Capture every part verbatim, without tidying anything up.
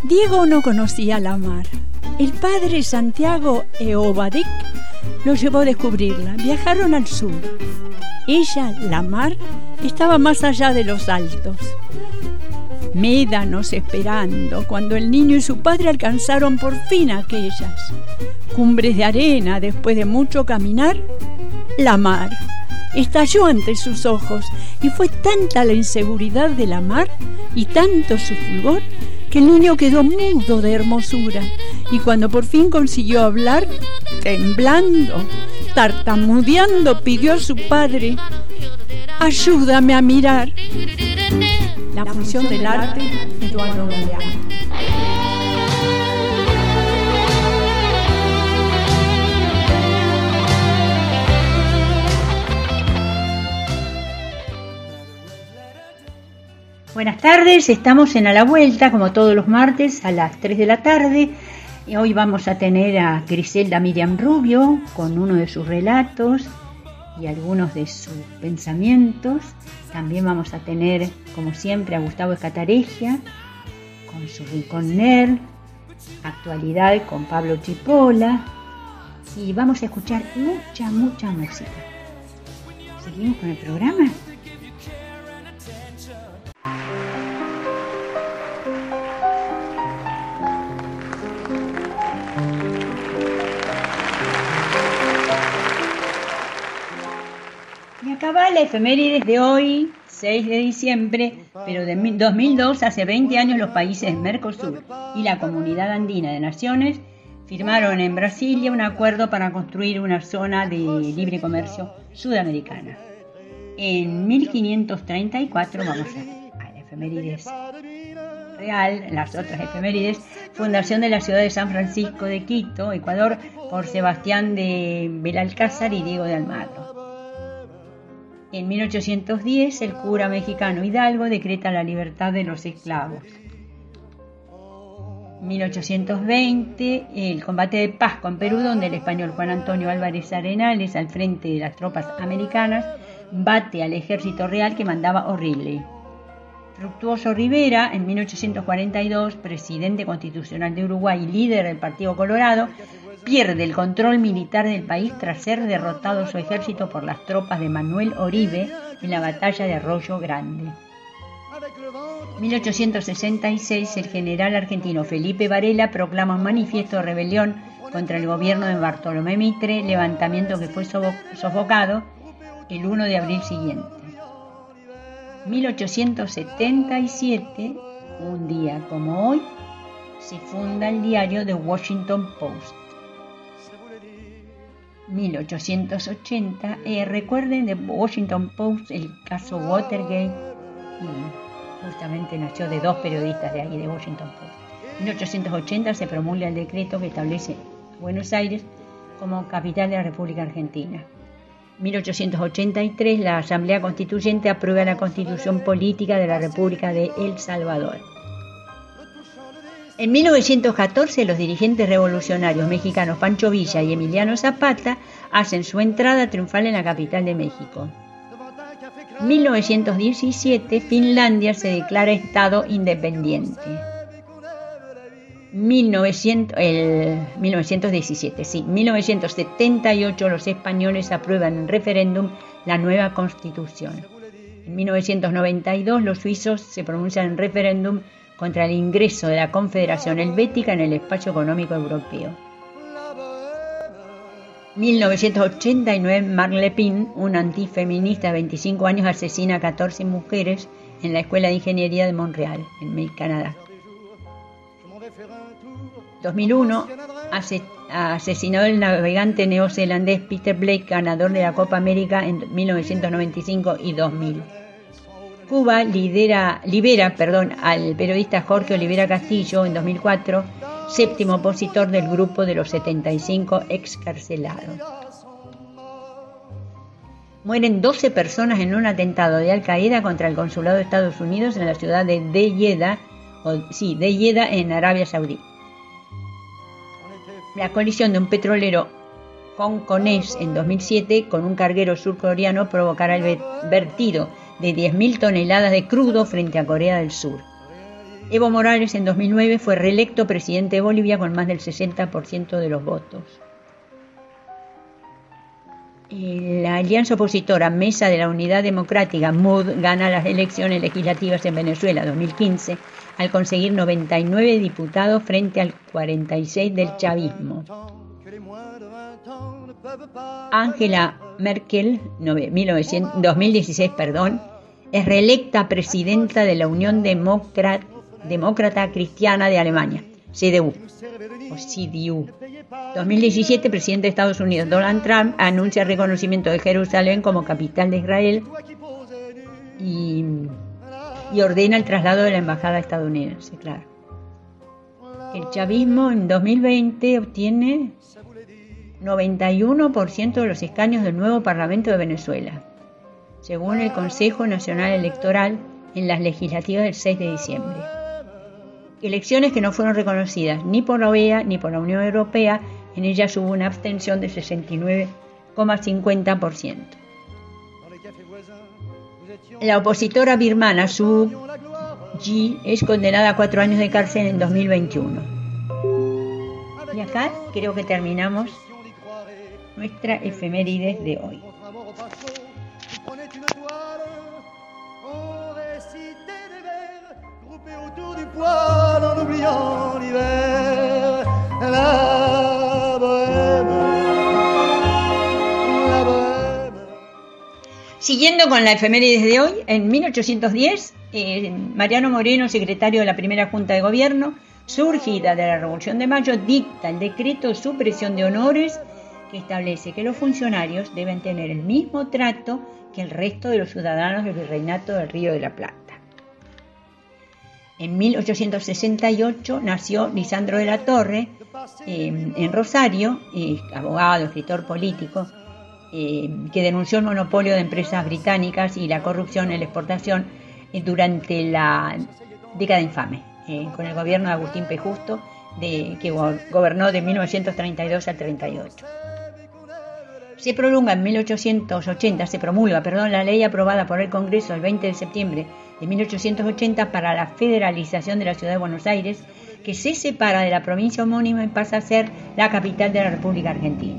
Diego no conocía la mar. El padre Santiago Eobadik lo llevó a descubrirla. Viajaron al sur. Ella, la mar, estaba más allá de los altos. Médanos esperando cuando el niño y su padre alcanzaron por fin aquellas cumbres de arena. Después de mucho caminar, la mar estalló ante sus ojos y fue tanta la inseguridad de la mar y tanto su fulgor que el niño quedó mudo de hermosura, y cuando por fin consiguió hablar, temblando, tartamudeando, pidió a su padre: ayúdame a mirar. La función del arte, Eduardo Galeano. Buenas tardes, estamos en A la Vuelta, como todos los martes, a las tres de la tarde. Y hoy vamos a tener a Griselda Miriam Rubio con uno de sus relatos y algunos de sus pensamientos. También vamos a tener, como siempre, a Gustavo Escataregia con su Rincón Nerd, actualidad con Pablo Chipola, y vamos a escuchar mucha, mucha música. ¿Seguimos con el programa? Y acá va la efemérides de hoy, seis de diciembre, pero de dos mil dos, hace veinte años, los países Mercosur y la Comunidad Andina de Naciones firmaron en Brasilia un acuerdo para construir una zona de libre comercio sudamericana. En mil quinientos treinta y cuatro, vamos a, a la efemérides real, las otras efemérides: fundación de la ciudad de San Francisco de Quito, Ecuador, por Sebastián de Belalcázar y Diego de Almagro. En mil ochocientos diez, el cura mexicano Hidalgo decreta la libertad de los esclavos. mil ochocientos veinte, el combate de Pasco en Perú, donde el español Juan Antonio Álvarez Arenales, al frente de las tropas americanas, bate al ejército real que mandaba O'Reilly. Fructuoso Rivera, en mil ochocientos cuarenta y dos, presidente constitucional de Uruguay y líder del Partido Colorado, pierde el control militar del país tras ser derrotado su ejército por las tropas de Manuel Oribe en la batalla de Arroyo Grande. mil ochocientos sesenta y seis, el general argentino Felipe Varela proclama un manifiesto de rebelión contra el gobierno de Bartolomé Mitre, levantamiento que fue sofocado el primero de abril siguiente. mil ochocientos setenta y siete, un día como hoy, se funda el diario The Washington Post. mil ochocientos ochenta, eh, recuerden de Washington Post el caso Watergate, y justamente nació de dos periodistas de ahí, de Washington Post. En mil ochocientos ochenta se promulga el decreto que establece Buenos Aires como capital de la República Argentina. mil ochocientos ochenta y tres, la Asamblea Constituyente aprueba la Constitución Política de la República de El Salvador. En mil novecientos catorce, los dirigentes revolucionarios mexicanos Pancho Villa y Emiliano Zapata hacen su entrada triunfal en la capital de México. mil novecientos diecisiete, Finlandia se declara Estado independiente. mil novecientos, el, mil novecientos diecisiete, sí, mil novecientos setenta y ocho, los españoles aprueban en referéndum la nueva Constitución. En mil novecientos noventa y dos, los suizos se pronuncian en referéndum contra el ingreso de la Confederación Helvética en el espacio económico europeo. mil novecientos ochenta y nueve, Marine Le Pen, una antifeminista de veinticinco años, asesina a catorce mujeres en la Escuela de Ingeniería de Montreal, en Canadá. dos mil uno, asesinado el navegante neozelandés Peter Blake, ganador de la Copa América en mil novecientos noventa y cinco y dos mil. Cuba lidera, libera perdón, al periodista Jorge Olivera Castillo en dos mil cuatro, séptimo opositor del grupo de los setenta y cinco excarcelados. Mueren doce personas en un atentado de Al Qaeda contra el consulado de Estados Unidos en la ciudad de Jeddah, o, sí, de Jeddah, en Arabia Saudí. La colisión de un petrolero hongkonés en dos mil siete con un carguero surcoreano provocará el vertido de diez mil toneladas de crudo frente a Corea del Sur. Evo Morales en dos mil nueve fue reelecto presidente de Bolivia con más del sesenta por ciento de los votos. La alianza opositora Mesa de la Unidad Democrática, M U D, gana las elecciones legislativas en Venezuela dos mil quince al conseguir noventa y nueve diputados frente al cuarenta y seis del chavismo. Angela Merkel, dos mil dieciséis, perdón, es reelecta presidenta de la Unión Demócrata, Demócrata Cristiana de Alemania, C D U, o C D U. dos mil diecisiete, presidente de Estados Unidos Donald Trump anuncia el reconocimiento de Jerusalén como capital de Israel y, y ordena el traslado de la embajada estadounidense, claro. El chavismo en dos mil veinte obtiene noventa y uno por ciento de los escaños del nuevo Parlamento de Venezuela, según el Consejo Nacional Electoral en las legislativas del seis de diciembre. Elecciones que no fueron reconocidas ni por la O E A ni por la Unión Europea. En ellas hubo una abstención de sesenta y nueve coma cincuenta por ciento. La opositora birmana Suu Kyi es condenada a cuatro años de cárcel en dos mil veintiuno. Y acá creo que terminamos nuestra efemérides de hoy. Siguiendo con la efemérides de hoy, en mil ochocientos diez, eh, Mariano Moreno, secretario de la primera Junta de Gobierno, surgida de la Revolución de Mayo, dicta el decreto de supresión de honores que establece que los funcionarios deben tener el mismo trato que el resto de los ciudadanos del Virreinato del Río de la Plata. En mil ochocientos sesenta y ocho nació Lisandro de la Torre, eh, en Rosario, eh, abogado, escritor político, eh, que denunció el monopolio de empresas británicas y la corrupción en la exportación eh, durante la década infame, eh, con el gobierno de Agustín P. Justo, de, que go- gobernó de mil novecientos treinta y dos al treinta y ocho. Se prolonga en mil ochocientos ochenta, se promulga, perdón, la ley aprobada por el Congreso el veinte de septiembre de mil ochocientos ochenta para la federalización de la ciudad de Buenos Aires, que se separa de la provincia homónima y pasa a ser la capital de la República Argentina.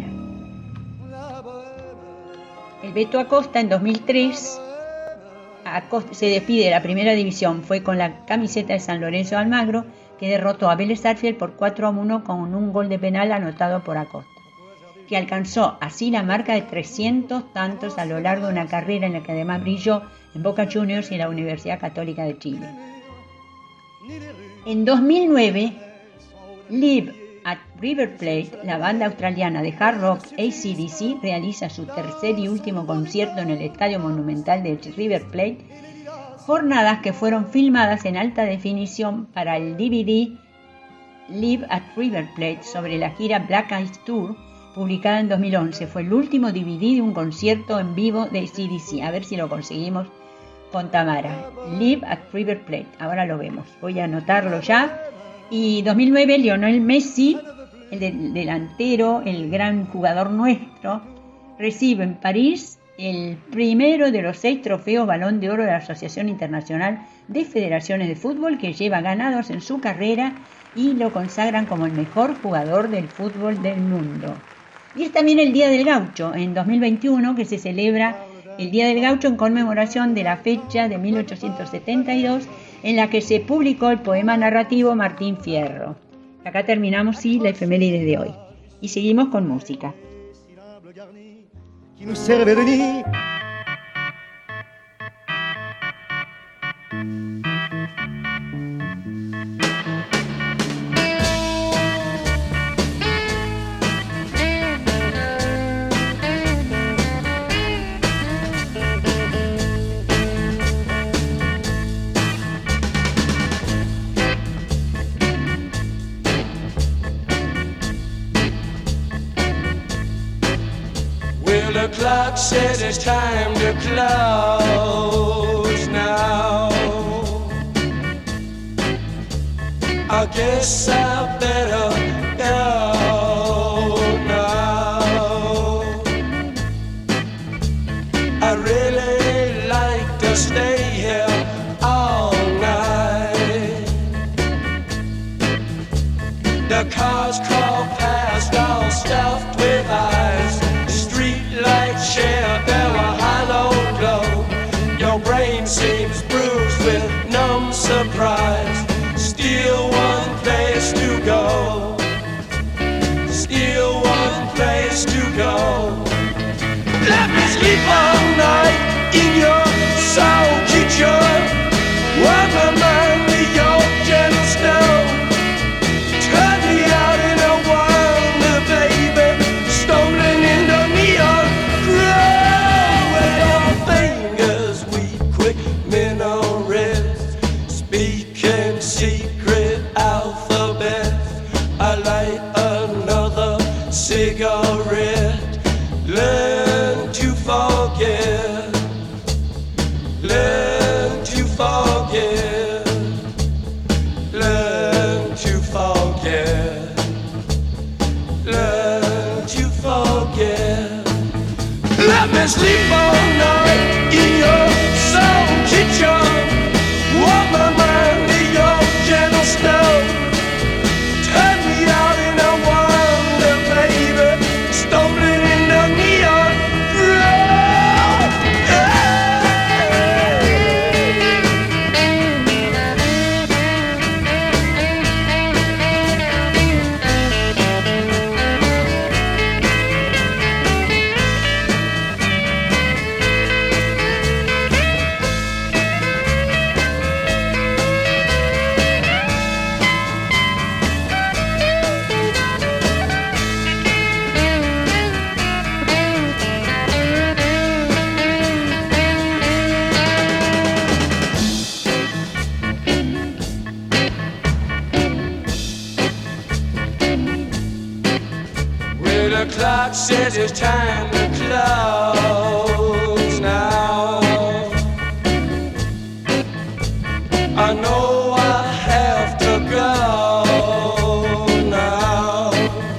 El Beto Acosta en dos mil tres Acosta se despide de la primera división, fue con la camiseta de San Lorenzo de Almagro, que derrotó a Vélez Sarsfield por cuatro a uno con un gol de penal anotado por Acosta, que alcanzó así la marca de trescientos tantos a lo largo de una carrera en la que además brilló en Boca Juniors y la Universidad Católica de Chile. En dos mil nueve, Live at River Plate, la banda australiana de hard rock A C D C, realiza su tercer y último concierto en el Estadio Monumental de River Plate, jornadas que fueron filmadas en alta definición para el D V D Live at River Plate sobre la gira Black Ice Tour, publicada en dos mil once. Fue el último D V D de un concierto en vivo de A C D C. A ver si lo conseguimos con Tamara. Live at River Plate. Ahora lo vemos. Voy a anotarlo ya. Y dos mil nueve, Lionel Messi, el de- delantero, el gran jugador nuestro, recibe en París el primero de los seis trofeos Balón de Oro de la Asociación Internacional de Federaciones de Fútbol, que lleva ganados en su carrera y lo consagran como el mejor jugador del fútbol del mundo. Y es también el Día del Gaucho, en dos mil veintiuno, que se celebra el Día del Gaucho en conmemoración de la fecha de mil ochocientos setenta y dos en la que se publicó el poema narrativo Martín Fierro. Acá terminamos, sí, la efeméride de hoy. Y seguimos con música. Well, the clock says it's time to close now. I guess I better go now. I really like to stay here all night. go. Let me sleep all night in your soul kitchen. Warm my mind with your gentle stone. Turn me out in a wonder, baby, stumbling in the neon glow. With your fingers weep quick minarets, speaking secret alphabets. I light another cigarette. Learn to forget. Learn to forget. Learn to forget. Learn to forget. Let me sleep all night in your soul kitchen. Warm my mind with your gentle stone. Turn me out in a wonder, baby, stumbling in the neon glow. The clock says it's time to close now. I know I have to go now.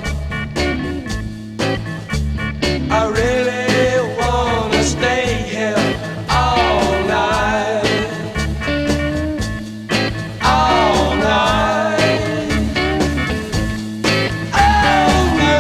I really wanna stay here all night, all night, all night.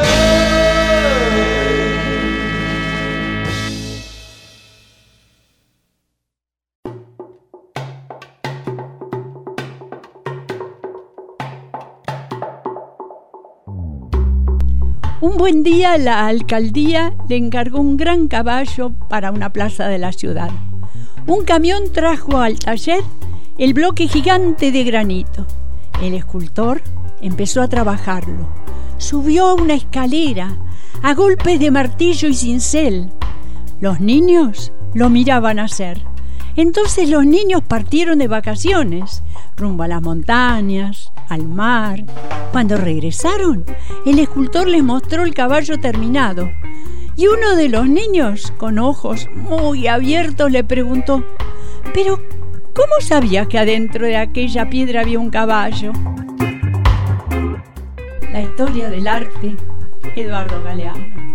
Un buen día la alcaldía le encargó un gran caballo para una plaza de la ciudad. Un camión trajo al taller el bloque gigante de granito. El escultor empezó a trabajarlo. Subió a una escalera a golpes de martillo y cincel. Los niños lo miraban hacer. Entonces los niños partieron de vacaciones, rumbo a las montañas, al mar. Cuando regresaron, el escultor les mostró el caballo terminado. Y uno de los niños, con ojos muy abiertos, le preguntó: «¿Pero cómo sabías que adentro de aquella piedra había un caballo?». La historia del arte, Eduardo Galeano.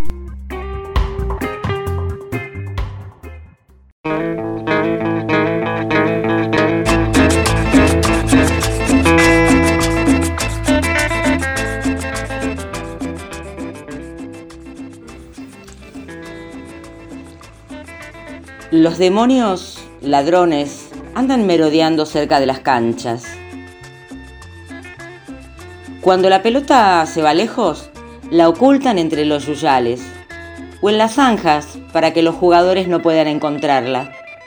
Los demonios ladrones andan merodeando cerca de las canchas. Cuando la pelota se va lejos, la ocultan entre los yuyales o en las zanjas para que los jugadores no puedan encontrarla.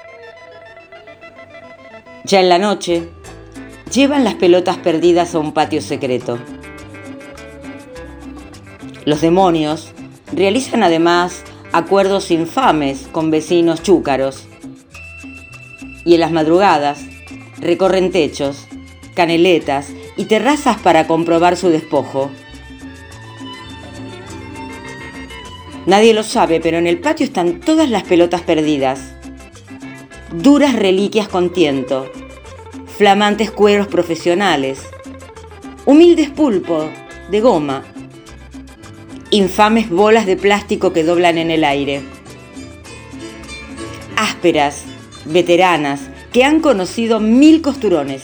Ya en la noche, llevan las pelotas perdidas a un patio secreto. Los demonios realizan además acuerdos infames con vecinos chúcaros. Y en las madrugadas recorren techos, caneletas y terrazas para comprobar su despojo. Nadie lo sabe, pero en el patio están todas las pelotas perdidas. Duras reliquias con tiento, flamantes cueros profesionales, humildes pulpos de goma, infames bolas de plástico que doblan en el aire. Ásperas, veteranas, que han conocido mil costurones.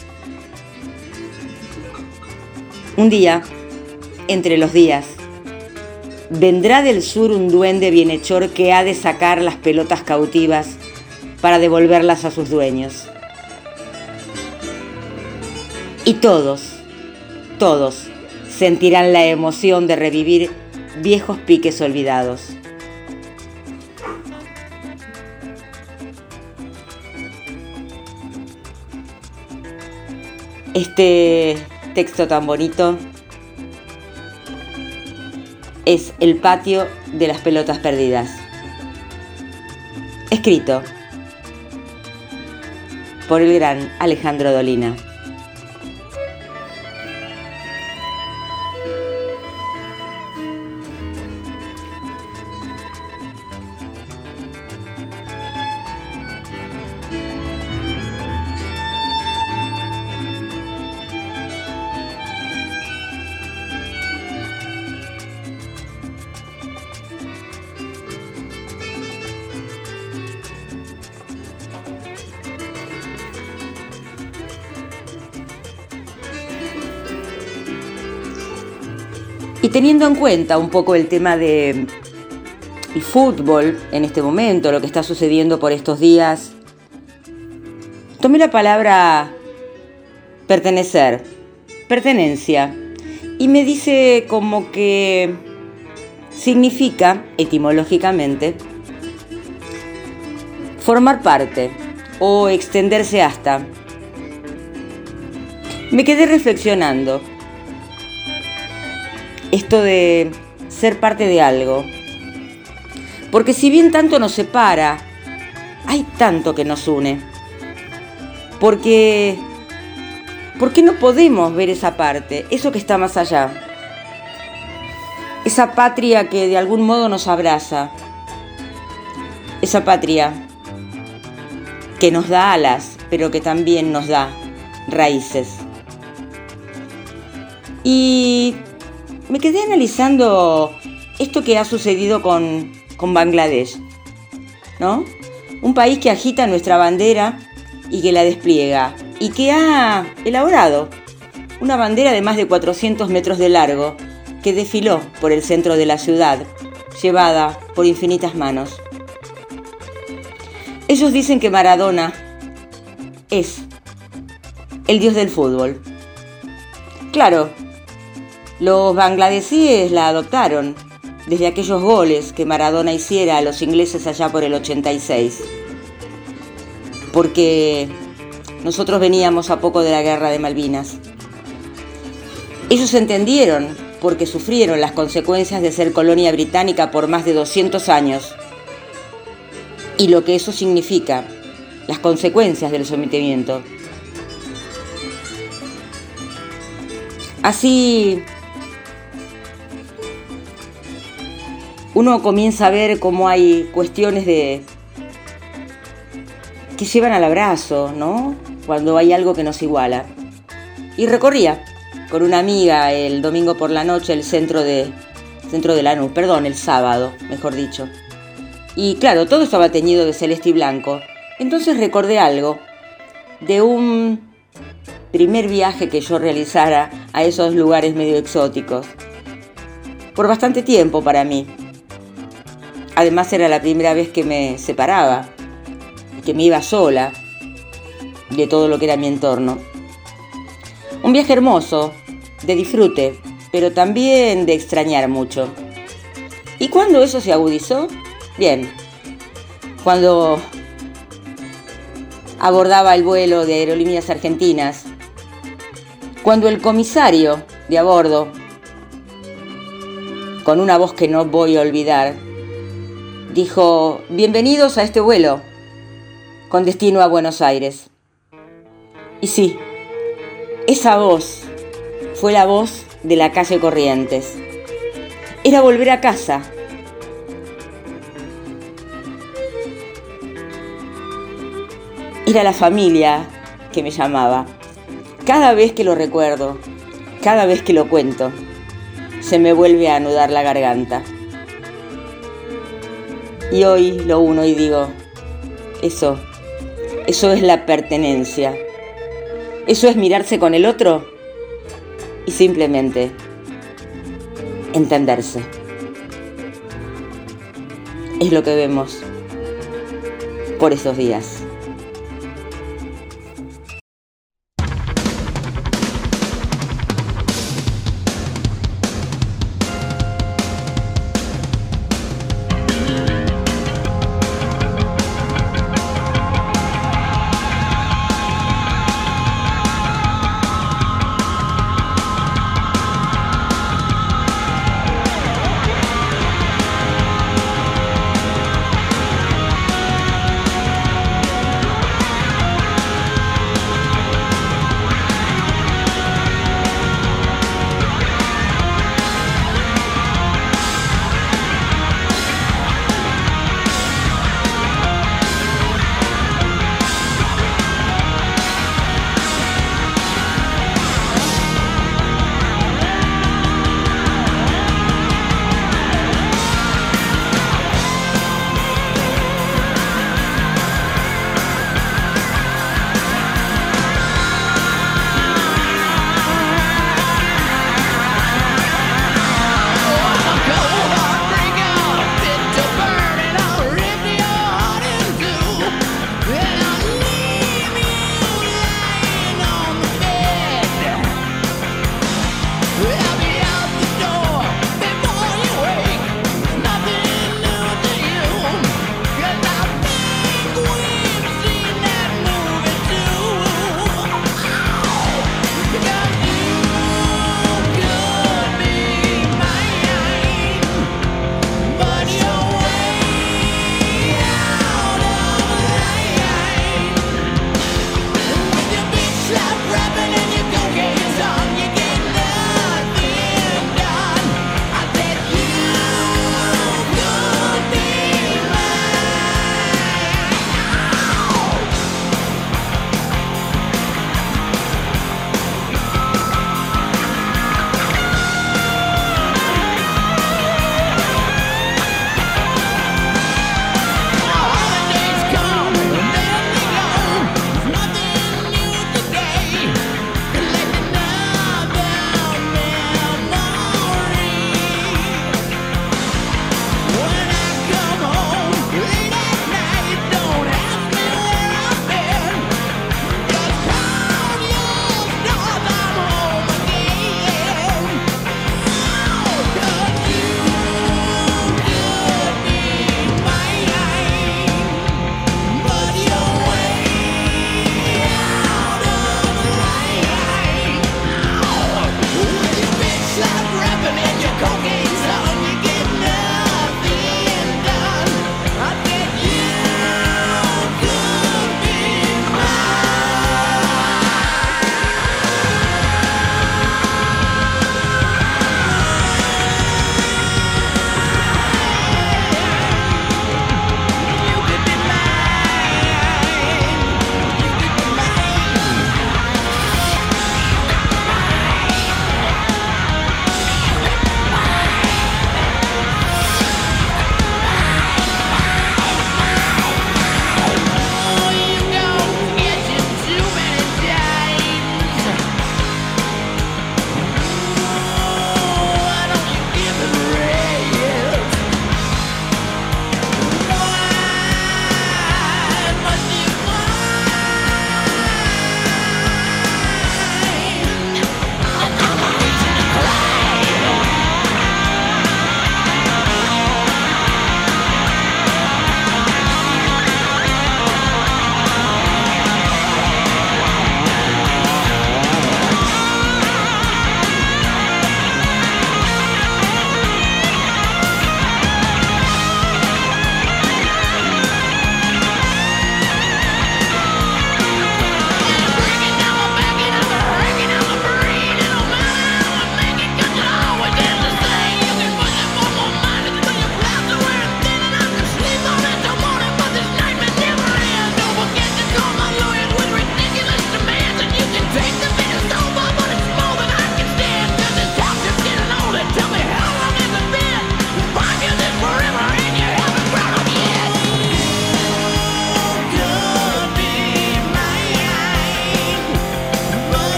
Un día, entre los días, vendrá del sur un duende bienhechor que ha de sacar las pelotas cautivas para devolverlas a sus dueños. Y todos, todos sentirán la emoción de revivir viejos piques olvidados. Este texto tan bonito es El patio de las pelotas perdidas, escrito por el gran Alejandro Dolina. Y teniendo en cuenta un poco el tema de el fútbol en este momento, lo que está sucediendo por estos días, tomé la palabra pertenecer, pertenencia, y me dice como que significa, etimológicamente, formar parte o extenderse hasta. Me quedé reflexionando. Esto de ser parte de algo. Porque si bien tanto nos separa, hay tanto que nos une. Porque, ¿por qué no podemos ver esa parte, eso que está más allá? Esa patria que de algún modo nos abraza. Esa patria que nos da alas, pero que también nos da raíces. Y me quedé analizando esto que ha sucedido con, con Bangladesh, ¿no? Un país que agita nuestra bandera y que la despliega y que ha elaborado una bandera de más de cuatrocientos metros de largo que desfiló por el centro de la ciudad, llevada por infinitas manos. Ellos dicen que Maradona es el dios del fútbol. Claro, los bangladesíes la adoptaron desde aquellos goles que Maradona hiciera a los ingleses allá por el ochenta y seis. Porque nosotros veníamos a poco de la guerra de Malvinas. Ellos entendieron porque sufrieron las consecuencias de ser colonia británica por más de doscientos años. Y lo que eso significa, las consecuencias del sometimiento. Así, uno comienza a ver cómo hay cuestiones de que llevan al abrazo, ¿no? Cuando hay algo que nos iguala. Y recorría con una amiga el domingo por la noche el centro de centro de Lanús, perdón, el sábado, mejor dicho. Y claro, todo estaba teñido de celeste y blanco. Entonces recordé algo de un primer viaje que yo realizara a esos lugares medio exóticos. Por bastante tiempo para mí. Además era la primera vez que me separaba, que me iba sola de todo lo que era mi entorno. Un viaje hermoso, de disfrute, pero también de extrañar mucho. ¿Y cuándo eso se agudizó? Bien, cuando abordaba el vuelo de Aerolíneas Argentinas, cuando el comisario de a bordo, con una voz que no voy a olvidar, dijo: bienvenidos a este vuelo, con destino a Buenos Aires. Y sí, esa voz fue la voz de la calle Corrientes. Era volver a casa. Era la familia que me llamaba. Cada vez que lo recuerdo, cada vez que lo cuento, se me vuelve a anudar la garganta. Y hoy lo uno y digo, eso, eso es la pertenencia. Eso es mirarse con el otro y simplemente entenderse. Es lo que vemos por esos días.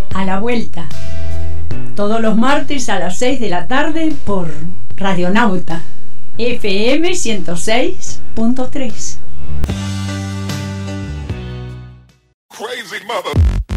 A la vuelta. Todos los martes a las seis de la tarde por Radionauta F M ciento seis punto tres. Crazy mother.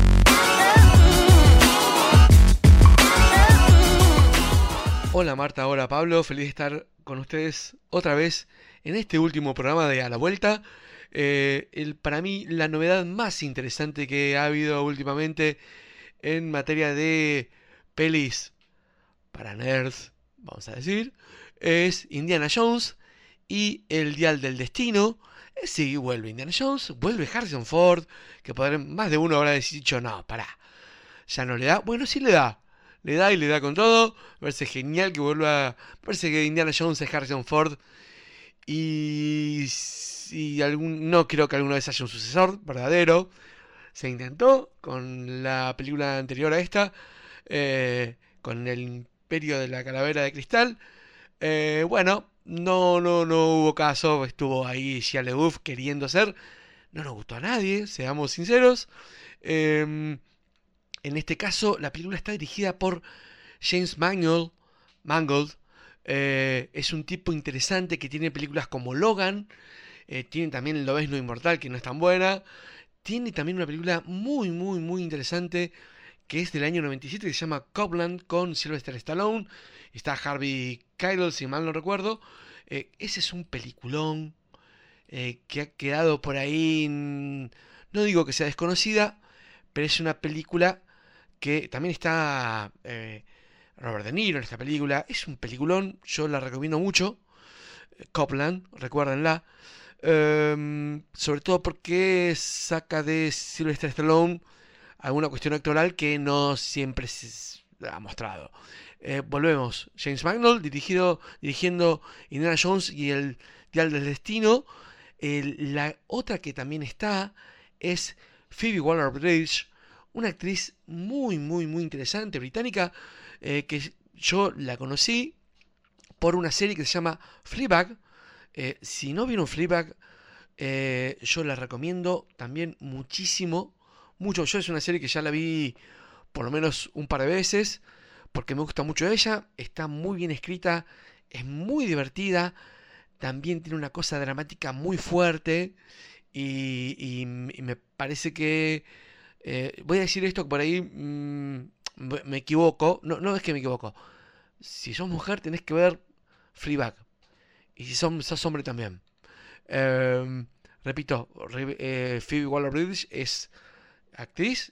Hola Marta, hola Pablo, feliz de estar con ustedes otra vez en este último programa de A la Vuelta. Eh, el, para mí la novedad más interesante que ha habido últimamente en materia de pelis para nerds, vamos a decir, es Indiana Jones y el Dial del Destino. Eh, sí, vuelve Indiana Jones, vuelve Harrison Ford, que podrán, más de uno habrá dicho, no, pará, ya no le da. Bueno, sí le da. Le da y le da con todo. Me parece genial que vuelva. Me parece que Indiana Jones es Harrison Ford. Y, y algún, no creo que alguna vez haya un sucesor verdadero. Se intentó con la película anterior a esta. Eh, con el Imperio de la Calavera de Cristal. Eh, bueno, no, no, no hubo caso. Estuvo ahí Shia LaBeouf queriendo hacer. No nos gustó a nadie, seamos sinceros. Eh, En este caso, la película está dirigida por James Mangold. Mangold eh, es un tipo interesante que tiene películas como Logan. Eh, tiene también El Lobezno Inmortal, que no es tan buena. Tiene también una película muy, muy, muy interesante que es del año noventa y siete, que se llama Copland, con Sylvester Stallone. Está Harvey Keitel, si mal no recuerdo. Eh, ese es un peliculón eh, que ha quedado por ahí. No digo que sea desconocida, pero es una película que también está eh, Robert De Niro en esta película. Es un peliculón, yo la recomiendo mucho. Copland, recuérdenla. Eh, sobre todo porque saca de Sylvester Stallone alguna cuestión actoral que no siempre se ha mostrado. Eh, volvemos. James Mangold dirigido, dirigiendo Indiana Jones y el Dial del Destino. El, la otra que también está es Phoebe Waller-Bridge, una actriz muy, muy, muy interesante, británica, eh, que yo la conocí por una serie que se llama Fleabag. Eh, si no vieron Fleabag, eh, yo la recomiendo también muchísimo. Mucho. Yo es una serie que ya la vi por lo menos un par de veces, porque me gusta mucho ella. Está muy bien escrita, es muy divertida. También tiene una cosa dramática muy fuerte. Y, y, y me parece que... Eh, voy a decir esto que por ahí mmm, me equivoco. No, no es que me equivoco. Si sos mujer tenés que ver Fleabag. Y si sos, sos hombre también. Eh, repito, eh, Phoebe Waller-Bridge es actriz,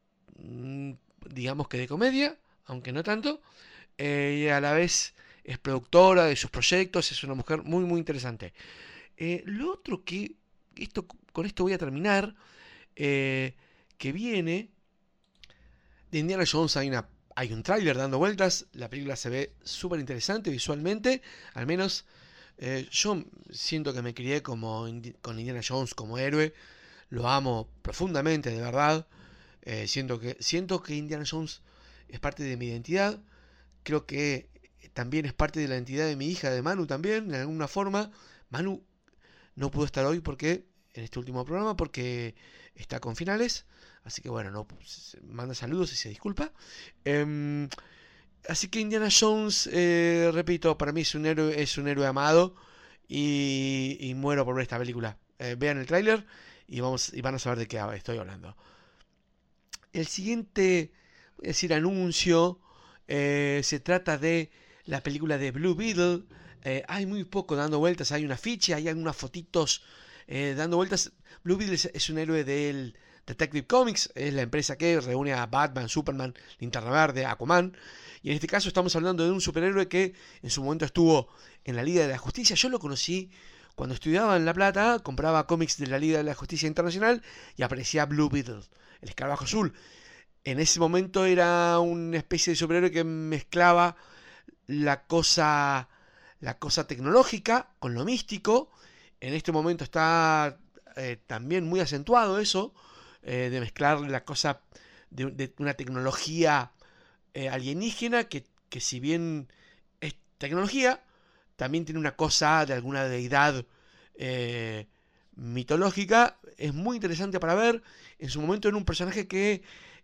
mmm, digamos que de comedia, aunque no tanto. Eh, y a la vez es productora de sus proyectos. Es una mujer muy muy interesante. Eh, lo otro que... Esto, con esto voy a terminar. Eh, que viene de Indiana Jones. Hay, una, hay un tráiler dando vueltas. La película se ve súper interesante visualmente. Al menos eh, yo siento que me crié como con Indiana Jones como héroe. Lo amo profundamente, de verdad. Eh, siento, que, siento que Indiana Jones es parte de mi identidad. Creo que también es parte de la identidad de mi hija, de Manu también, de alguna forma. Manu no pudo estar hoy porque en este último programa porque está con finales. Así que bueno, no manda saludos y se disculpa. Eh, así que Indiana Jones, eh, repito, para mí es un héroe, es un héroe amado. Y, y muero por ver esta película. Eh, vean el tráiler y, vamos, y van a saber de qué estoy hablando. El siguiente, voy a decir, anuncio. Eh, se trata de la película de Blue Beetle. Eh, hay muy poco dando vueltas. Hay una ficha, hay algunas fotitos eh, dando vueltas. Blue Beetle es, es un héroe del Detective Comics, es la empresa que reúne a Batman, Superman, Linterna Verde, Aquaman. Y en este caso estamos hablando de un superhéroe que en su momento estuvo en la Liga de la Justicia. Yo lo conocí cuando estudiaba en La Plata, compraba cómics de la Liga de la Justicia Internacional y aparecía Blue Beetle, el escarabajo azul. En ese momento era una especie de superhéroe que mezclaba la cosa, la cosa tecnológica con lo místico. En este momento está eh, también muy acentuado eso, eh, de mezclar la cosa de, de una tecnología eh, alienígena que, que si bien es tecnología, también tiene una cosa de alguna deidad eh, mitológica. Es muy interesante para ver. En su momento era un personaje que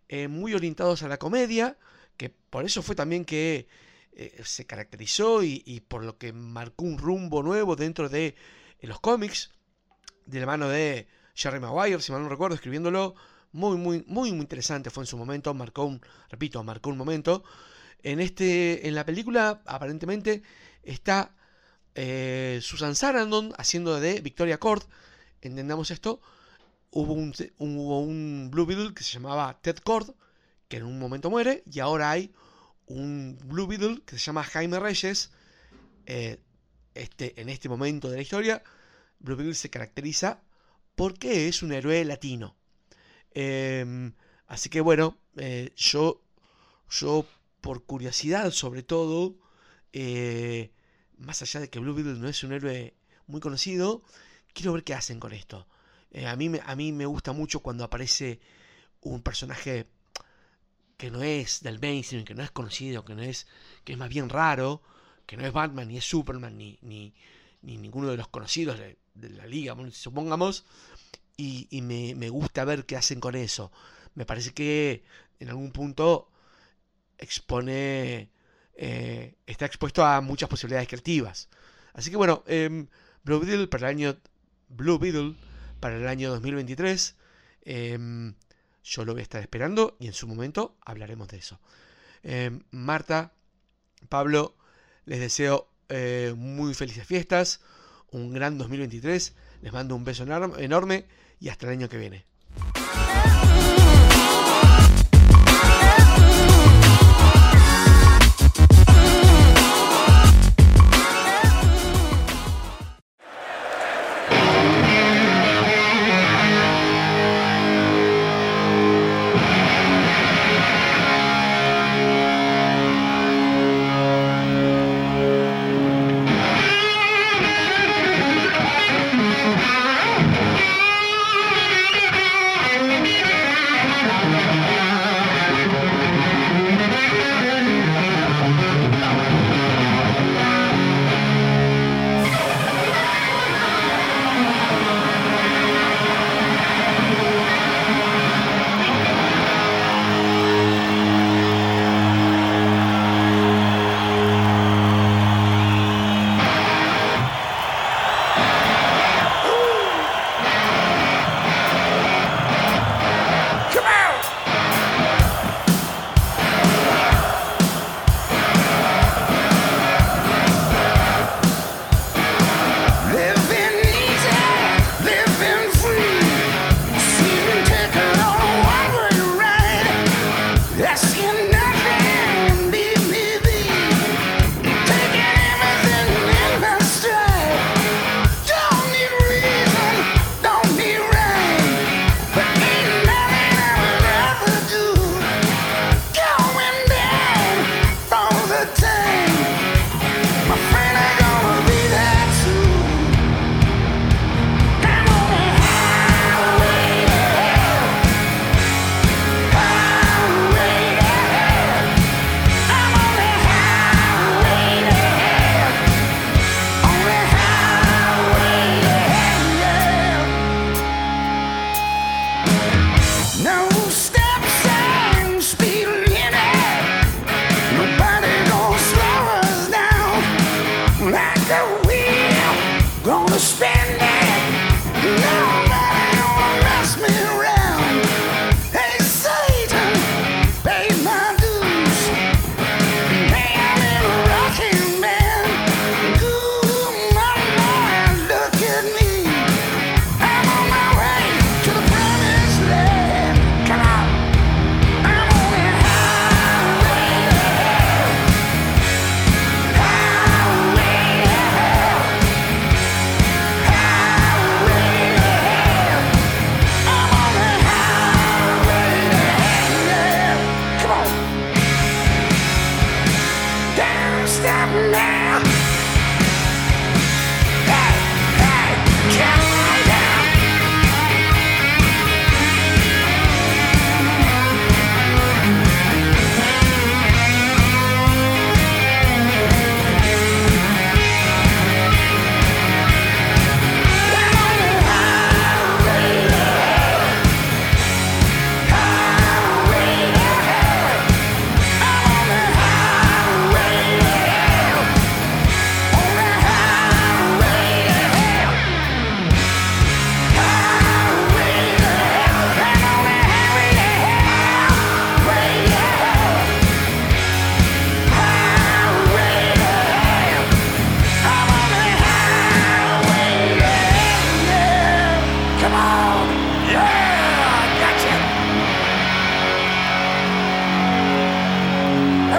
eh, muy orientados a la comedia, que por eso fue también que eh, se caracterizó y, y por lo que marcó un rumbo nuevo dentro de eh, los cómics, de la mano de Jerry Maguire, si mal no recuerdo, escribiéndolo. Muy, muy, muy, muy interesante fue en su momento, marcó un, repito, marcó un momento. En, este, en la película, aparentemente, está eh, Susan Sarandon haciendo de Victoria Cord. Entendamos esto. Hubo un, un, hubo un Blue Beetle que se llamaba Ted Cord, que en un momento muere, y ahora hay un Blue Beetle que se llama Jaime Reyes. Eh, este, en este momento de la historia, Blue Beetle se caracteriza porque es un héroe latino. Eh, así que bueno, eh, yo, yo por curiosidad sobre todo, eh, más allá de que Blue Beetle no es un héroe muy conocido, quiero ver qué hacen con esto. Eh, a, mí me, a mí me gusta mucho cuando aparece un personaje que no es del mainstream, que no es conocido, que no es, que es más bien raro, que no es Batman, ni es Superman, ni, ni, ni ninguno de los conocidos de, de la liga, supongamos, y, y me, me gusta ver qué hacen con eso. Me parece que en algún punto expone, eh, está expuesto a muchas posibilidades creativas. Así que bueno, eh, Blue Beetle para el año Blue Beetle para el año dos mil veintitrés. Eh, yo lo voy a estar esperando y en su momento hablaremos de eso. Eh, Marta, Pablo, les deseo eh, muy felices fiestas, un gran dos mil veintitrés. Les mando un beso enorme y hasta el año que viene.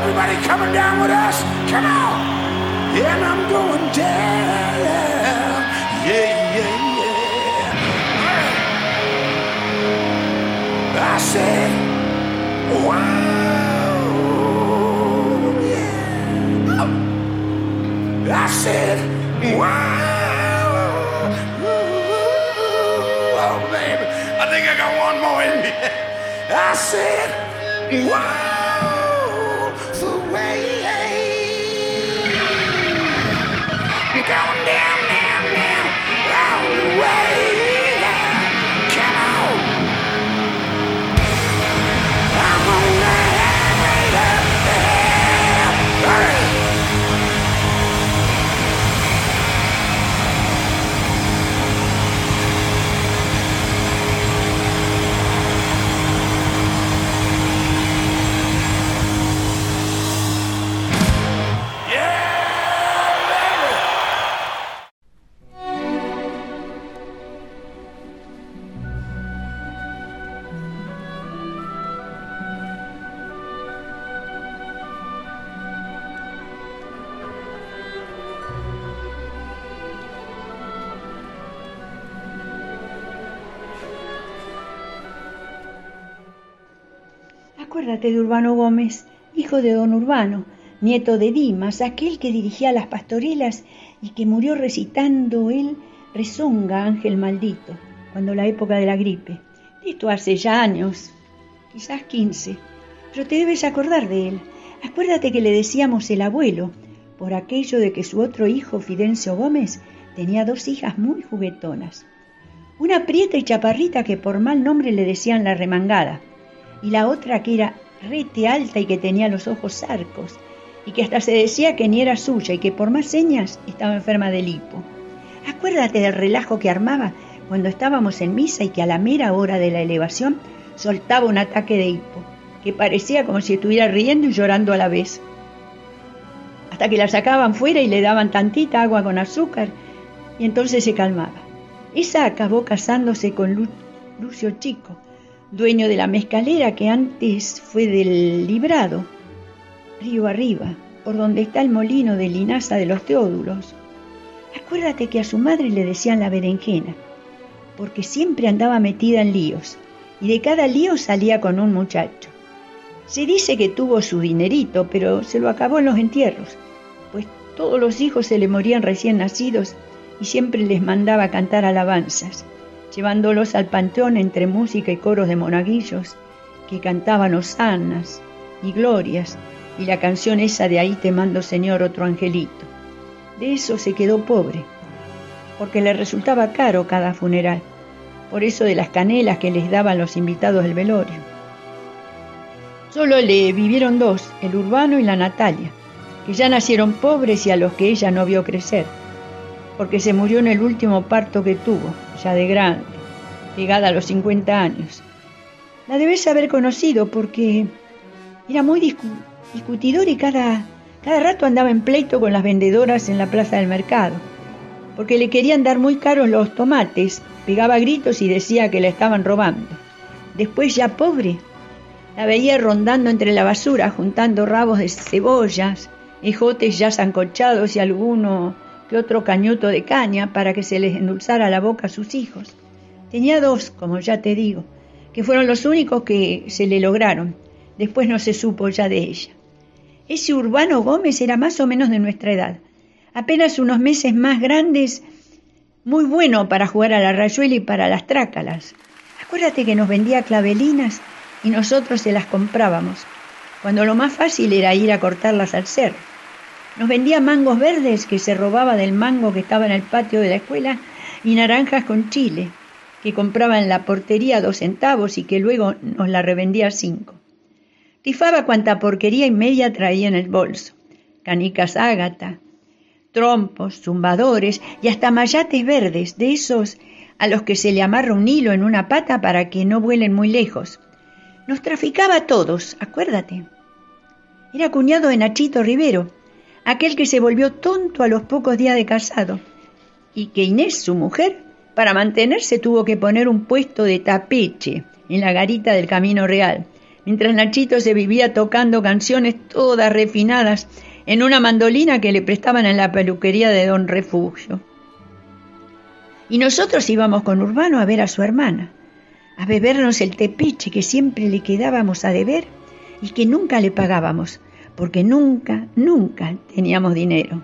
Everybody coming down with us? Come on. And I'm going down. Yeah, yeah, yeah. I said, wow. Yeah. I said, wow. Oh, baby. I think I got one more in me. I said, wow, the way going down, down, down, all the way. Come on, I'm on that elevator. Hurry. Acuérdate de Urbano Gómez, hijo de don Urbano, nieto de Dimas, aquel que dirigía las pastorelas y que murió recitando el rezonga Ángel Maldito, cuando la época de la gripe. Esto hace ya años, quizás quince, pero te debes acordar de él. Acuérdate que le decíamos el abuelo, por aquello de que su otro hijo, Fidencio Gómez, tenía dos hijas muy juguetonas. Una prieta y chaparrita que por mal nombre le decían la remangada, y la otra que era rete alta y que tenía los ojos zarcos, y que hasta se decía que ni era suya y que por más señas estaba enferma del hipo. Acuérdate del relajo que armaba cuando estábamos en misa y que a la mera hora de la elevación soltaba un ataque de hipo, que parecía como si estuviera riendo y llorando a la vez. Hasta que la sacaban fuera y le daban tantita agua con azúcar, y entonces se calmaba. Esa acabó casándose con Lu- Lucio Chico, dueño de la mezcalera que antes fue del Librado, río arriba, por donde está el molino de linaza de los Teódulos. Acuérdate que a su madre le decían la berenjena, porque siempre andaba metida en líos, y de cada lío salía con un muchacho. Se dice que tuvo su dinerito, pero se lo acabó en los entierros, pues todos los hijos se le morían recién nacidos y siempre les mandaba cantar alabanzas, llevándolos al panteón entre música y coros de monaguillos que cantaban hosanas y glorias y la canción esa de Ahí te mando Señor otro angelito. De eso se quedó pobre, porque le resultaba caro cada funeral, por eso de las canelas que les daban los invitados del velorio. Solo le vivieron dos, el Urbano y la Natalia, que ya nacieron pobres y a los que ella no vio crecer, porque se murió en el último parto que tuvo, ya de grande, llegada a los cincuenta años. La debes haber conocido porque era muy discu- discutidor y cada, cada rato andaba en pleito con las vendedoras en la plaza del mercado, porque le querían dar muy caros los tomates, pegaba gritos y decía que la estaban robando. Después, ya pobre, la veía rondando entre la basura, juntando rabos de cebollas, ejotes ya sancochados y alguno que otro cañuto de caña para que se les endulzara la boca a sus hijos. Tenía dos, como ya te digo, que fueron los únicos que se le lograron. Después no se supo ya de ella. Ese Urbano Gómez era más o menos de nuestra edad, apenas unos meses más grandes, muy bueno para jugar a la rayuela y para las trácalas. Acuérdate que nos vendía clavelinas y nosotros se las comprábamos, cuando lo más fácil era ir a cortarlas al cerro. Nos vendía mangos verdes que se robaba del mango que estaba en el patio de la escuela y naranjas con chile, que compraba en la portería a dos centavos y que luego nos la revendía a cinco. Rifaba cuanta porquería y media traía en el bolso, canicas ágata, trompos, zumbadores y hasta mayates verdes, de esos a los que se le amarra un hilo en una pata para que no vuelen muy lejos. Nos traficaba a todos, acuérdate. Era cuñado de Nachito Rivero, aquel que se volvió tonto a los pocos días de casado, y que Inés, su mujer, para mantenerse tuvo que poner un puesto de tapeche en la garita del Camino Real, mientras Nachito se vivía tocando canciones todas refinadas en una mandolina que le prestaban en la peluquería de Don Refugio. Y nosotros íbamos con Urbano a ver a su hermana, a bebernos el tepeche que siempre le quedábamos a deber y que nunca le pagábamos, porque nunca, nunca teníamos dinero.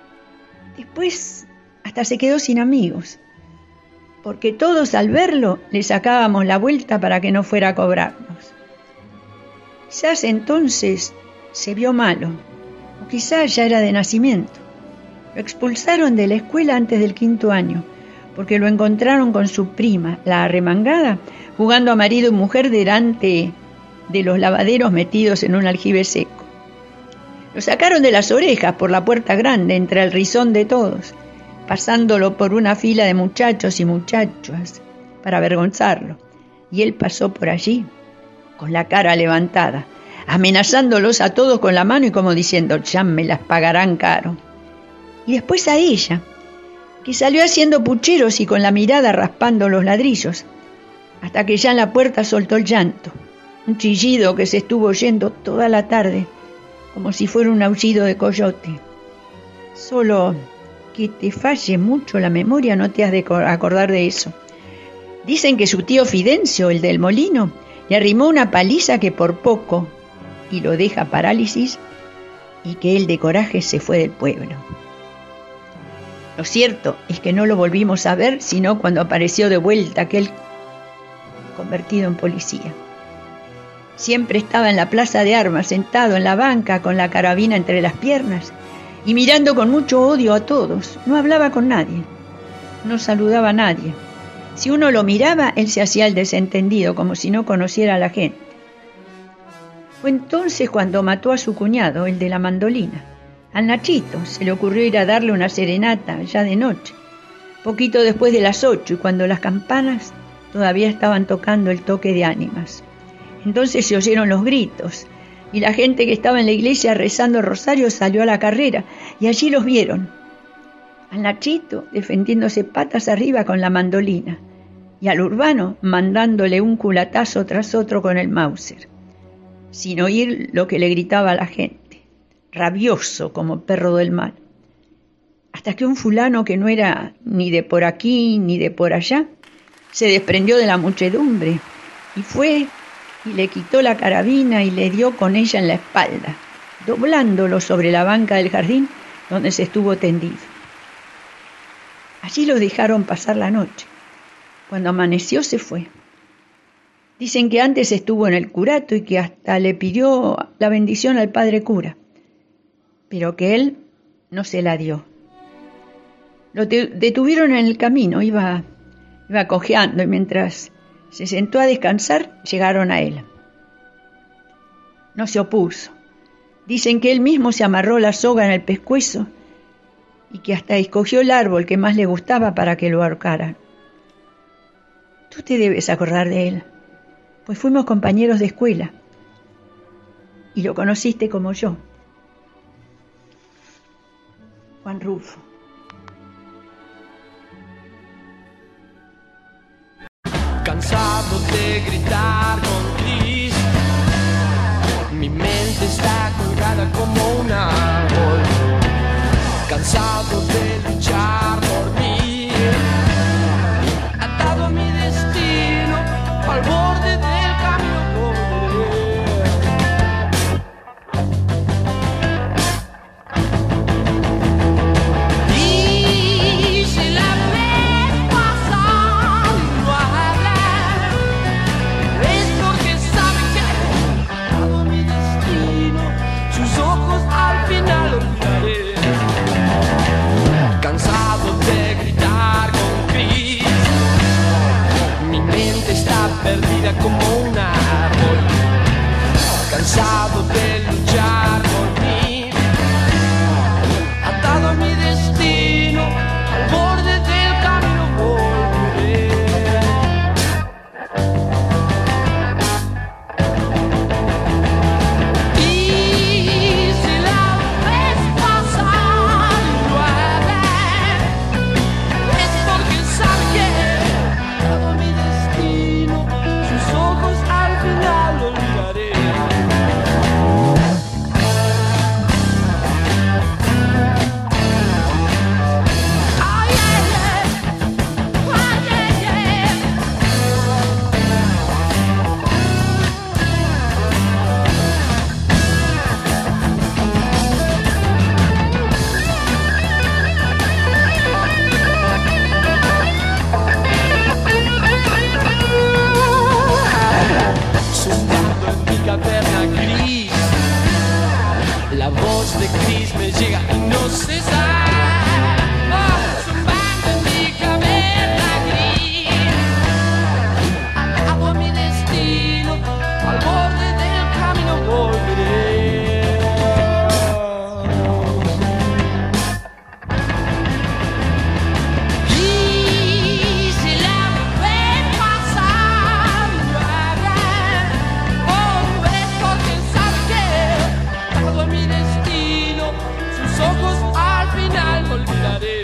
Después hasta se quedó sin amigos, porque todos al verlo le sacábamos la vuelta para que no fuera a cobrarnos. Quizás entonces se vio malo, o quizás ya era de nacimiento. Lo expulsaron de la escuela antes del quinto año, porque lo encontraron con su prima, la arremangada, jugando a marido y mujer delante de los lavaderos metidos en un aljibe seco. Lo sacaron de las orejas por la puerta grande entre el rizón de todos, pasándolo por una fila de muchachos y muchachas para avergonzarlo, y él pasó por allí con la cara levantada, amenazándolos a todos con la mano y como diciendo, ya me las pagarán caro. Y después a ella, que salió haciendo pucheros y con la mirada raspando los ladrillos, hasta que ya en la puerta soltó el llanto, un chillido que se estuvo oyendo toda la tarde, como si fuera un aullido de coyote. Solo que te falle mucho la memoria, no te has de acordar de eso. Dicen que su tío Fidencio, el del molino, le arrimó una paliza que por poco y lo deja parálisis, y que él de coraje se fue del pueblo. Lo cierto es que no lo volvimos a ver, sino cuando apareció de vuelta aquel convertido en policía. Siempre estaba en la plaza de armas, sentado en la banca con la carabina entre las piernas y mirando con mucho odio a todos. No hablaba con nadie, no saludaba a nadie. Si uno lo miraba, él se hacía el desentendido, como si no conociera a la gente. Fue entonces cuando mató a su cuñado, el de la mandolina. Al Nachito se le ocurrió ir a darle una serenata ya de noche, poquito después de las ocho, y cuando las campanas todavía estaban tocando el toque de ánimas. Entonces se oyeron los gritos, y la gente que estaba en la iglesia rezando el rosario salió a la carrera, y allí los vieron. Al Nachito defendiéndose patas arriba con la mandolina, y al Urbano mandándole un culatazo tras otro con el Mauser, sin oír lo que le gritaba a la gente, rabioso como perro del mal. Hasta que un fulano que no era ni de por aquí ni de por allá, se desprendió de la muchedumbre, y fue y le quitó la carabina y le dio con ella en la espalda, doblándolo sobre la banca del jardín donde se estuvo tendido. Allí lo dejaron pasar la noche. Cuando amaneció se fue. Dicen que antes estuvo en el curato y que hasta le pidió la bendición al padre cura, pero que él no se la dio. Lo detuvieron en el camino, iba, iba cojeando, y mientras se sentó a descansar, llegaron a él. No se opuso. Dicen que él mismo se amarró la soga en el pescuezo y que hasta escogió el árbol que más le gustaba para que lo ahorcaran. Tú te debes acordar de él, pues fuimos compañeros de escuela y lo conociste como yo. Juan Rulfo. Cansado de gritar con Cris, mi mente está colgada como un árbol. Cansado de luchar por mí, atado a mi destino, al borde del camino y si la ves pasar no hablar, es porque sabe que atado a mi destino, sus ojos al final olvidaré. Cansado de gritar con Cris, mi mente está perdida como un árbol. Cansado de luchar por mí, atado a mi destino, al borde del camino volveré. Y si la ves pasar y no hablar, es porque sabe que atado a mi destino, sus ojos al final olvidaré. La voz de Chris me llega y no cesa. Oh, zumbando en mi caverna gris. Alabo mi destino, al borde del camino volveré. Y si la ve pasar, oh, es porque sabe que todo es mi destino, sus ojos al final olvidaré.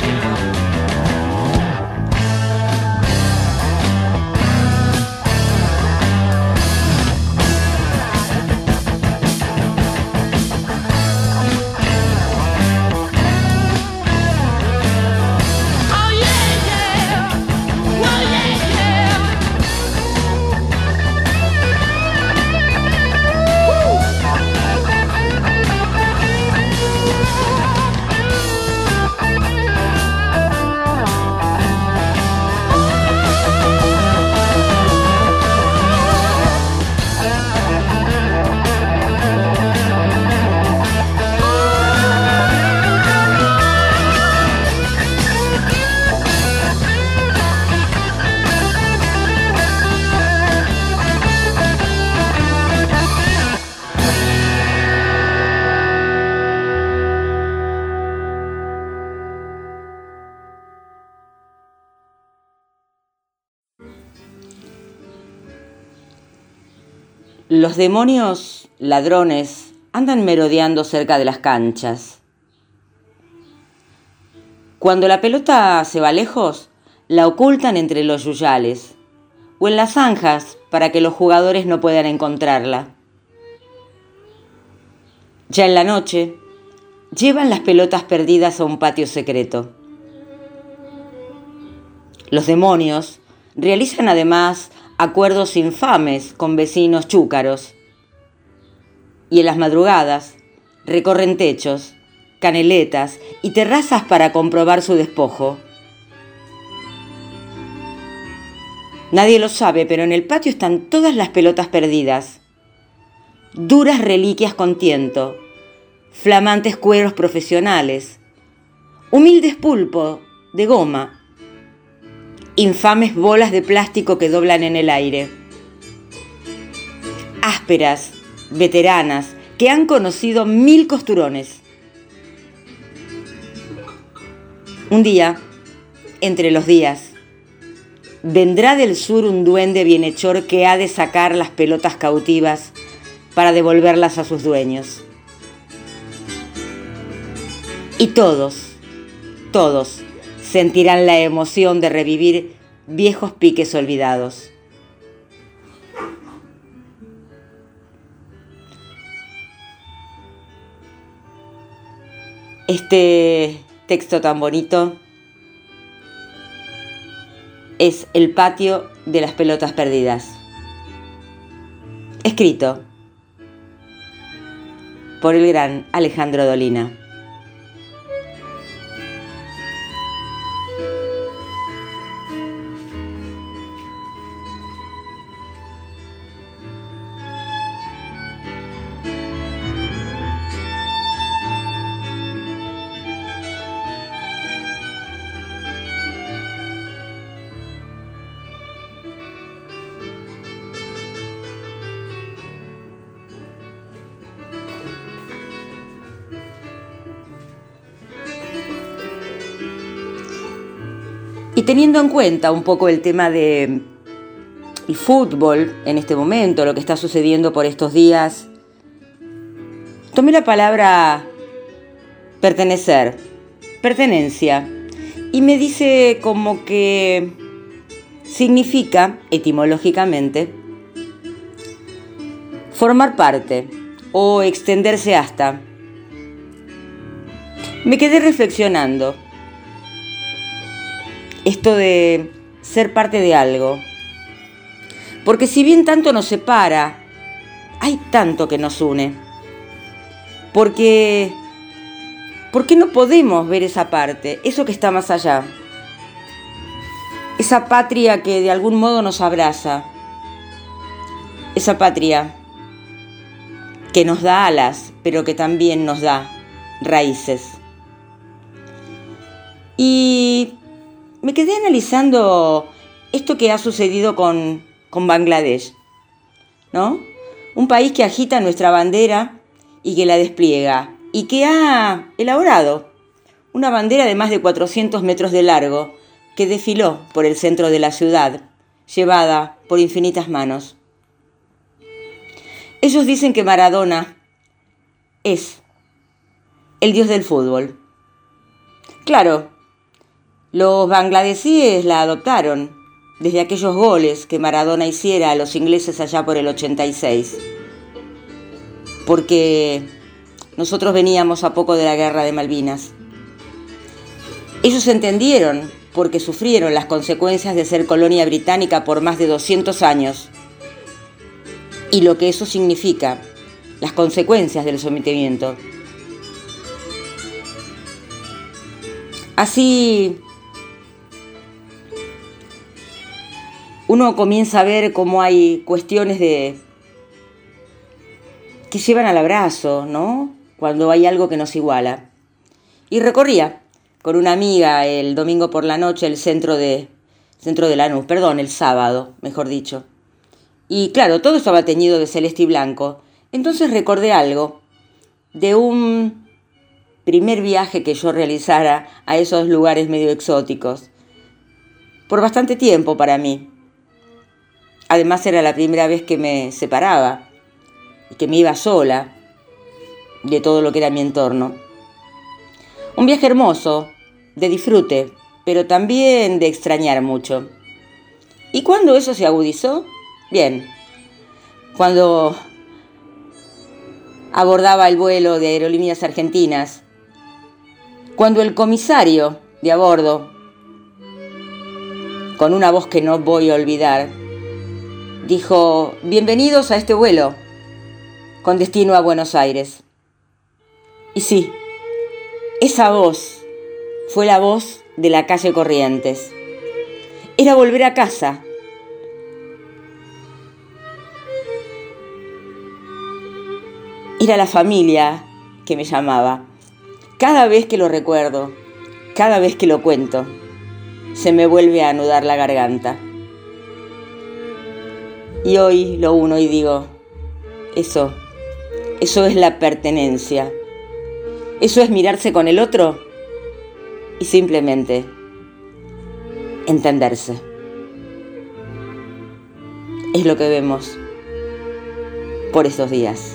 Oh yeah, yeah, oh yeah, yeah. Los demonios ladrones andan merodeando cerca de las canchas. Cuando la pelota se va lejos, la ocultan entre los yuyales o en las zanjas para que los jugadores no puedan encontrarla. Ya en la noche, llevan las pelotas perdidas a un patio secreto. Los demonios realizan además acuerdos infames con vecinos chúcaros y en las madrugadas recorren techos, caneletas y terrazas para comprobar su despojo. Nadie lo sabe, pero en el patio están todas las pelotas perdidas, duras reliquias con tiento, flamantes cueros profesionales, humildes pulpo de goma, infames bolas de plástico que doblan en el aire, ásperas, veteranas, que han conocido mil costurones. Un día, entre los días, vendrá del sur un duende bienhechor que ha de sacar las pelotas cautivas para devolverlas a sus dueños. Y todos, todos, sentirán la emoción de revivir viejos piques olvidados. Este texto tan bonito es El patio de las pelotas perdidas, escrito por el gran Alejandro Dolina. Y teniendo en cuenta un poco el tema de el fútbol en este momento, lo que está sucediendo por estos días, tomé la palabra pertenecer, pertenencia, y me dice como que significa, etimológicamente, formar parte o extenderse hasta. Me quedé reflexionando. Esto de ser parte de algo. Porque si bien tanto nos separa, hay tanto que nos une. Porque, ¿por qué no podemos ver esa parte, eso que está más allá? Esa patria que de algún modo nos abraza. Esa patria que nos da alas, pero que también nos da raíces. Y me quedé analizando esto que ha sucedido con, con Bangladesh, ¿no? Un país que agita nuestra bandera y que la despliega, y que ha elaborado una bandera de más de cuatrocientos metros de largo que desfiló por el centro de la ciudad, llevada por infinitas manos. Ellos dicen que Maradona es el dios del fútbol. Claro, los bangladesíes la adoptaron desde aquellos goles que Maradona hiciera a los ingleses allá por el ochenta y seis. Porque nosotros veníamos a poco de la guerra de Malvinas. Ellos entendieron porque sufrieron las consecuencias de ser colonia británica por más de doscientos años. Y lo que eso significa, las consecuencias del sometimiento. Así, uno comienza a ver cómo hay cuestiones de que llevan al abrazo, ¿no? Cuando hay algo que nos iguala. Y recorría con una amiga el domingo por la noche el centro de, centro de Lanús, perdón, el sábado, mejor dicho. Y claro, todo estaba teñido de celeste y blanco. Entonces recordé algo de un primer viaje que yo realizara a esos lugares medio exóticos. Por bastante tiempo para mí. Además era la primera vez que me separaba y que me iba sola de todo lo que era mi entorno. Un viaje hermoso, de disfrute, pero también de extrañar mucho. ¿Y cuándo eso se agudizó? Bien, cuando abordaba el vuelo de Aerolíneas Argentinas, cuando el comisario de a bordo, con una voz que no voy a olvidar, dijo: bienvenidos a este vuelo, con destino a Buenos Aires. Y sí, esa voz fue la voz de la calle Corrientes. Era volver a casa. Era la familia que me llamaba. Cada vez que lo recuerdo, cada vez que lo cuento, se me vuelve a anudar la garganta. Y hoy lo uno y digo, eso, eso es la pertenencia. Eso es mirarse con el otro y simplemente entenderse. Es lo que vemos por estos días.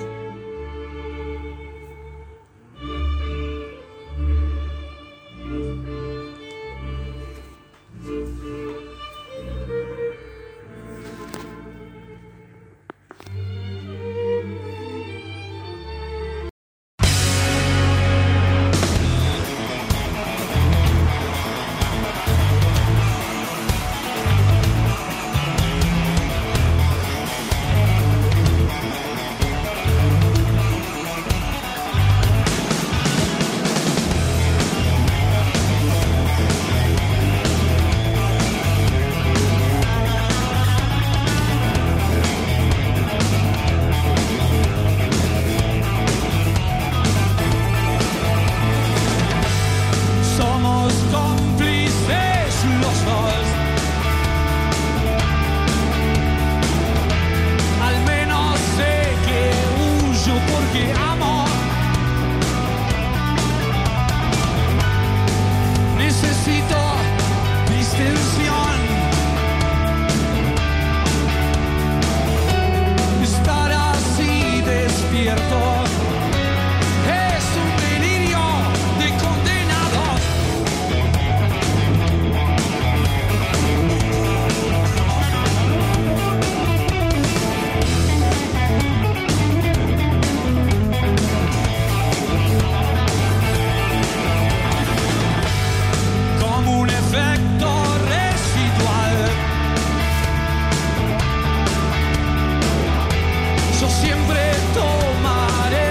Yo siempre tomaré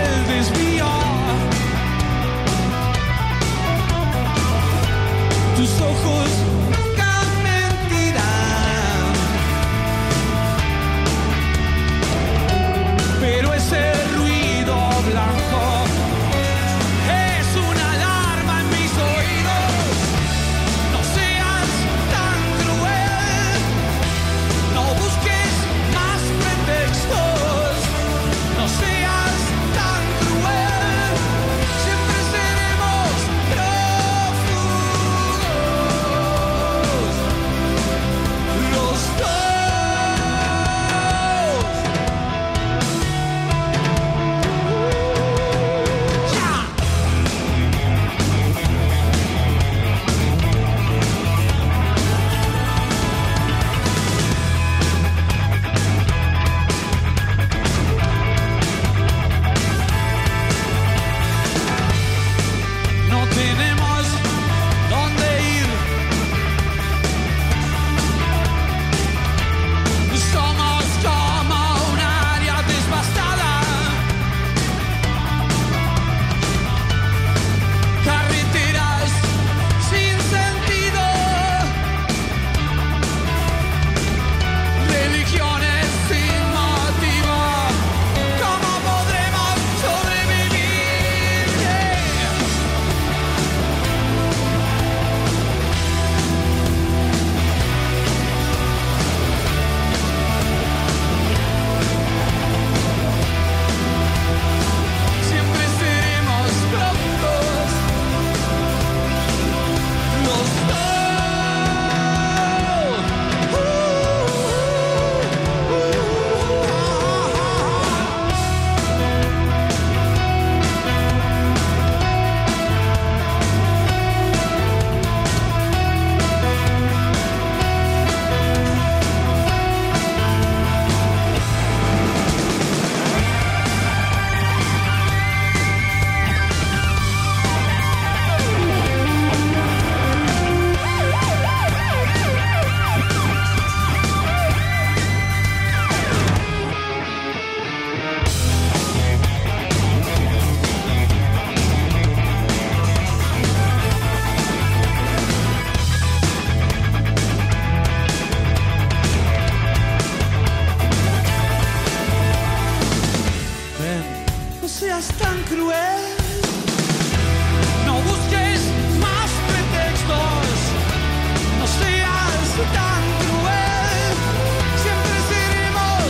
seas tan cruel. No busques más pretextos, no seas tan cruel. Siempre seremos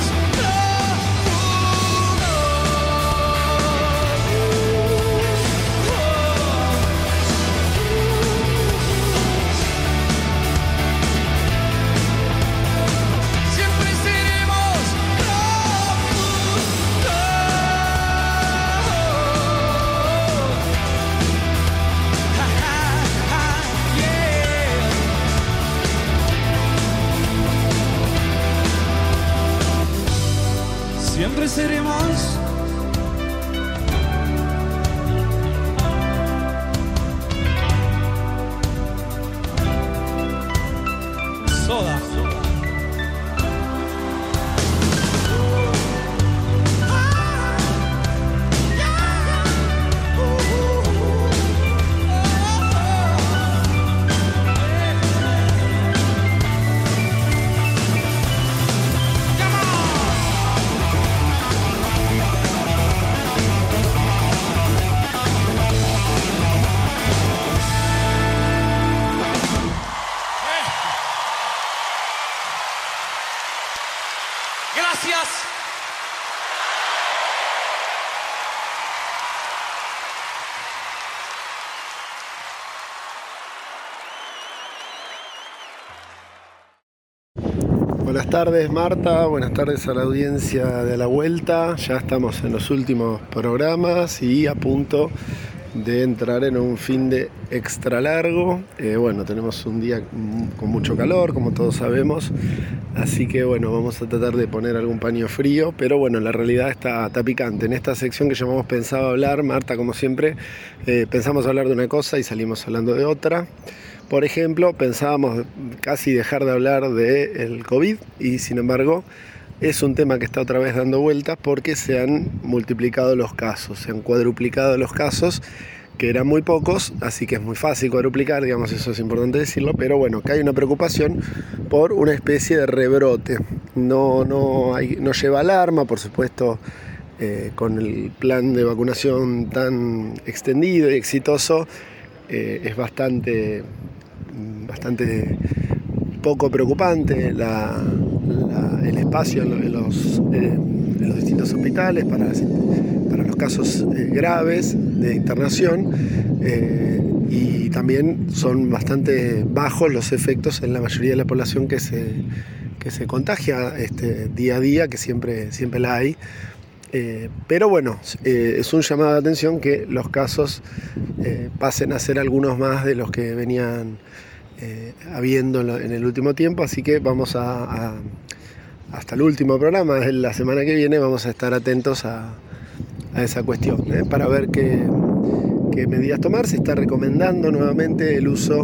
Siempre seremos Siempre seremos Soda. Gracias. Buenas tardes, Marta, buenas tardes a la audiencia de A la Vuelta. Ya estamos en los últimos programas y a punto de entrar en un fin de extra largo. Eh, bueno, tenemos un día con mucho calor, como todos sabemos, así que bueno, vamos a tratar de poner algún paño frío, pero bueno, la realidad está, está picante. En esta sección que llamamos Pensaba Hablar, Marta, como siempre, eh, pensamos hablar de una cosa y salimos hablando de otra. Por ejemplo, pensábamos casi dejar de hablar del COVID y sin embargo es un tema que está otra vez dando vueltas porque se han multiplicado los casos, se han cuadruplicado los casos, que eran muy pocos, así que es muy fácil cuadruplicar, digamos, eso es importante decirlo, pero bueno, que hay una preocupación por una especie de rebrote. No, no, hay, no lleva alarma, por supuesto, eh, con el plan de vacunación tan extendido y exitoso, eh, es bastante, bastante poco preocupante la, la, el espacio en los, eh, en los distintos hospitales para, para los casos eh, graves de internación, eh, y también son bastante bajos los efectos en la mayoría de la población que se, que se contagia este, día a día, que siempre, siempre la hay. Eh, pero bueno, eh, es un llamado de atención que los casos eh, pasen a ser algunos más de los que venían eh, habiendo en, lo, en el último tiempo, así que vamos a, a hasta el último programa, la semana que viene, vamos a estar atentos a, a esa cuestión, ¿eh? Para ver qué, qué medidas tomar. Se está recomendando nuevamente el uso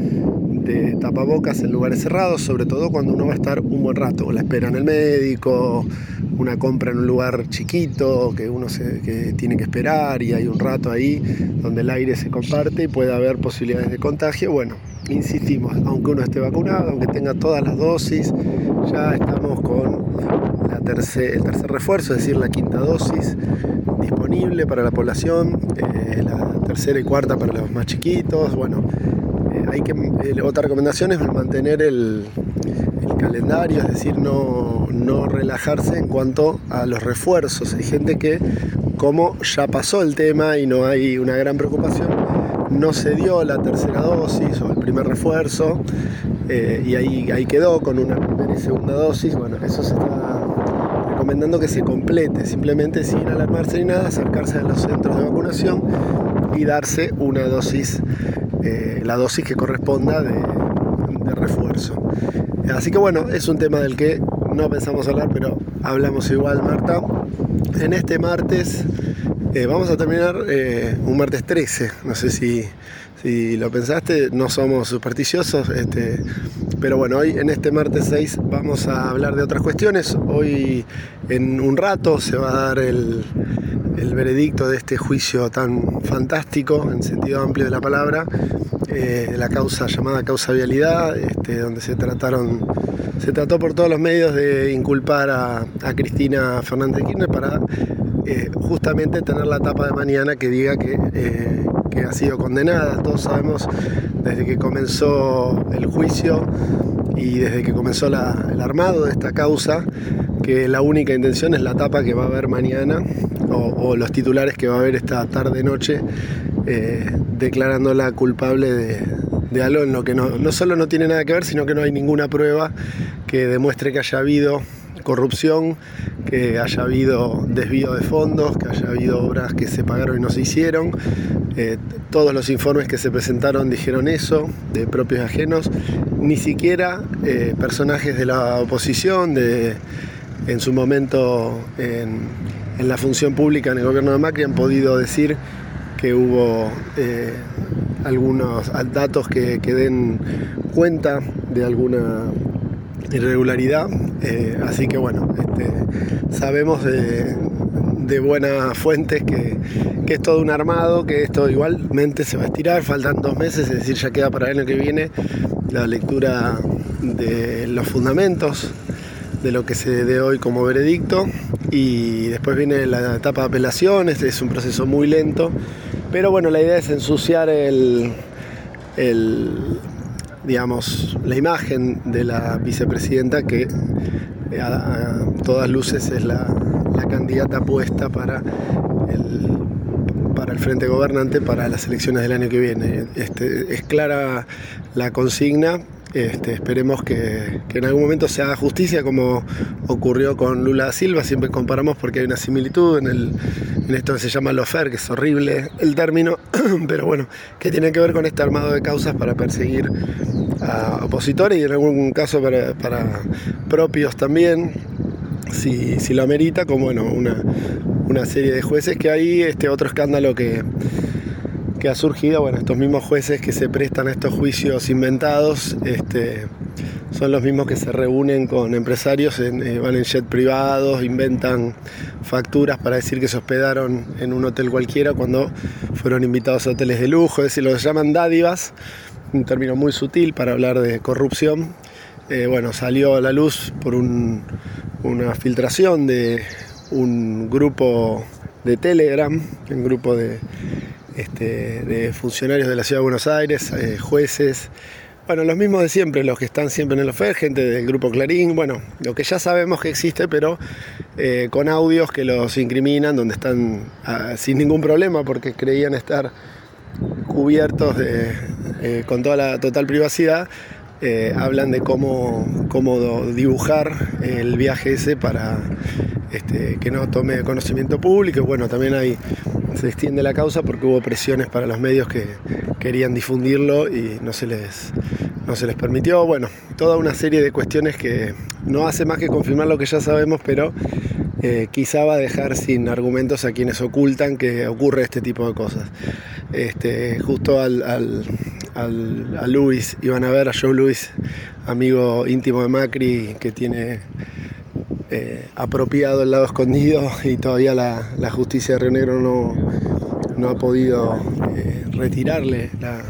de tapabocas en lugares cerrados, sobre todo cuando uno va a estar un buen rato, la espera en el médico, una compra en un lugar chiquito que uno se, que tiene que esperar y hay un rato ahí donde el aire se comparte y puede haber posibilidades de contagio. Bueno, insistimos, aunque uno esté vacunado, aunque tenga todas las dosis, ya estamos con la tercer, el tercer refuerzo, es decir, la quinta dosis disponible para la población, eh, la tercera y cuarta para los más chiquitos. Bueno, eh, hay que, eh, otra recomendación es mantener el, el calendario, es decir, no, no relajarse en cuanto a los refuerzos. Hay gente que, como ya pasó el tema y no hay una gran preocupación, no se dio la tercera dosis o el primer refuerzo, eh, y ahí, ahí quedó con una primera y segunda dosis. Bueno, eso se está recomendando que se complete, simplemente sin alarmarse ni nada, acercarse a los centros de vacunación y darse una dosis, eh, la dosis que corresponda de, de refuerzo. Así que bueno, es un tema del que no pensamos hablar, pero hablamos igual, Marta. En este martes eh, vamos a terminar eh, un martes trece, no sé si, si lo pensaste, no somos supersticiosos, este, pero bueno, hoy en este martes seis vamos a hablar de otras cuestiones. Hoy en un rato se va a dar el, el veredicto de este juicio tan fantástico, en sentido amplio de la palabra, eh, la causa llamada causa vialidad, este, donde se trataron, se trató por todos los medios de inculpar a, a Cristina Fernández de Kirchner para eh, justamente tener la tapa de mañana que diga que, eh, que ha sido condenada. Todos sabemos desde que comenzó el juicio y desde que comenzó la, el armado de esta causa, que la única intención es la tapa que va a haber mañana o, o los titulares que va a haber esta tarde-noche, eh, declarándola culpable de, de algo en lo que no, no solo no tiene nada que ver, sino que no hay ninguna prueba que demuestre que haya habido corrupción, que haya habido desvío de fondos, que haya habido obras que se pagaron y no se hicieron. Eh, todos los informes que se presentaron dijeron eso, de propios y ajenos. Ni siquiera eh, personajes de la oposición, de, en su momento en, en la función pública en el gobierno de Macri, han podido decir que hubo eh, algunos datos que, que den cuenta de alguna irregularidad, eh, así que bueno, este, sabemos de, de buenas fuentes que, que es todo un armado, que esto igualmente se va a estirar, faltan dos meses, es decir, ya queda para el año que viene la lectura de los fundamentos de lo que se dé hoy como veredicto, y después viene la etapa de apelaciones, es un proceso muy lento, pero bueno, la idea es ensuciar el, el digamos, la imagen de la vicepresidenta, que a, a todas luces es la, la candidata puesta para el, para el frente gobernante para las elecciones del año que viene. Este, es clara la consigna. Este, esperemos que, que en algún momento se haga justicia, como ocurrió con Lula da Silva. Siempre comparamos porque hay una similitud en, el, en esto que se llama lawfare, que es horrible el término, pero bueno, que tiene que ver con este armado de causas para perseguir a opositores y en algún caso para, para propios también, si, si lo amerita, como bueno, una, una serie de jueces. Que hay este otro escándalo que que ha surgido, bueno, estos mismos jueces que se prestan a estos juicios inventados, este, son los mismos que se reúnen con empresarios, en, eh, van en jet privados, inventan facturas para decir que se hospedaron en un hotel cualquiera cuando fueron invitados a hoteles de lujo, es decir, lo llaman dádivas, un término muy sutil para hablar de corrupción. Eh, bueno, salió a la luz por un, una filtración de un grupo de Telegram, un grupo de Este, de funcionarios de la Ciudad de Buenos Aires, eh, jueces, bueno, los mismos de siempre, los que están siempre en el lawfare, gente del grupo Clarín, bueno, lo que ya sabemos que existe, pero eh, con audios que los incriminan, donde están ah, sin ningún problema, porque creían estar cubiertos de, eh, con toda la total privacidad. Eh, hablan de cómo, cómo dibujar el viaje ese para este, que no tome conocimiento público. Bueno, también hay, se extiende la causa porque hubo presiones para los medios que querían difundirlo y no se les, no se les permitió. Bueno, toda una serie de cuestiones que no hace más que confirmar lo que ya sabemos, pero eh, quizá va a dejar sin argumentos a quienes ocultan que ocurre este tipo de cosas. Este, justo al, al, al, a Luis iban a ver, a Joe Luis, amigo íntimo de Macri, que tiene eh, apropiado el lado escondido, y todavía la, la justicia de Río Negro no, no ha podido eh, retirarle la,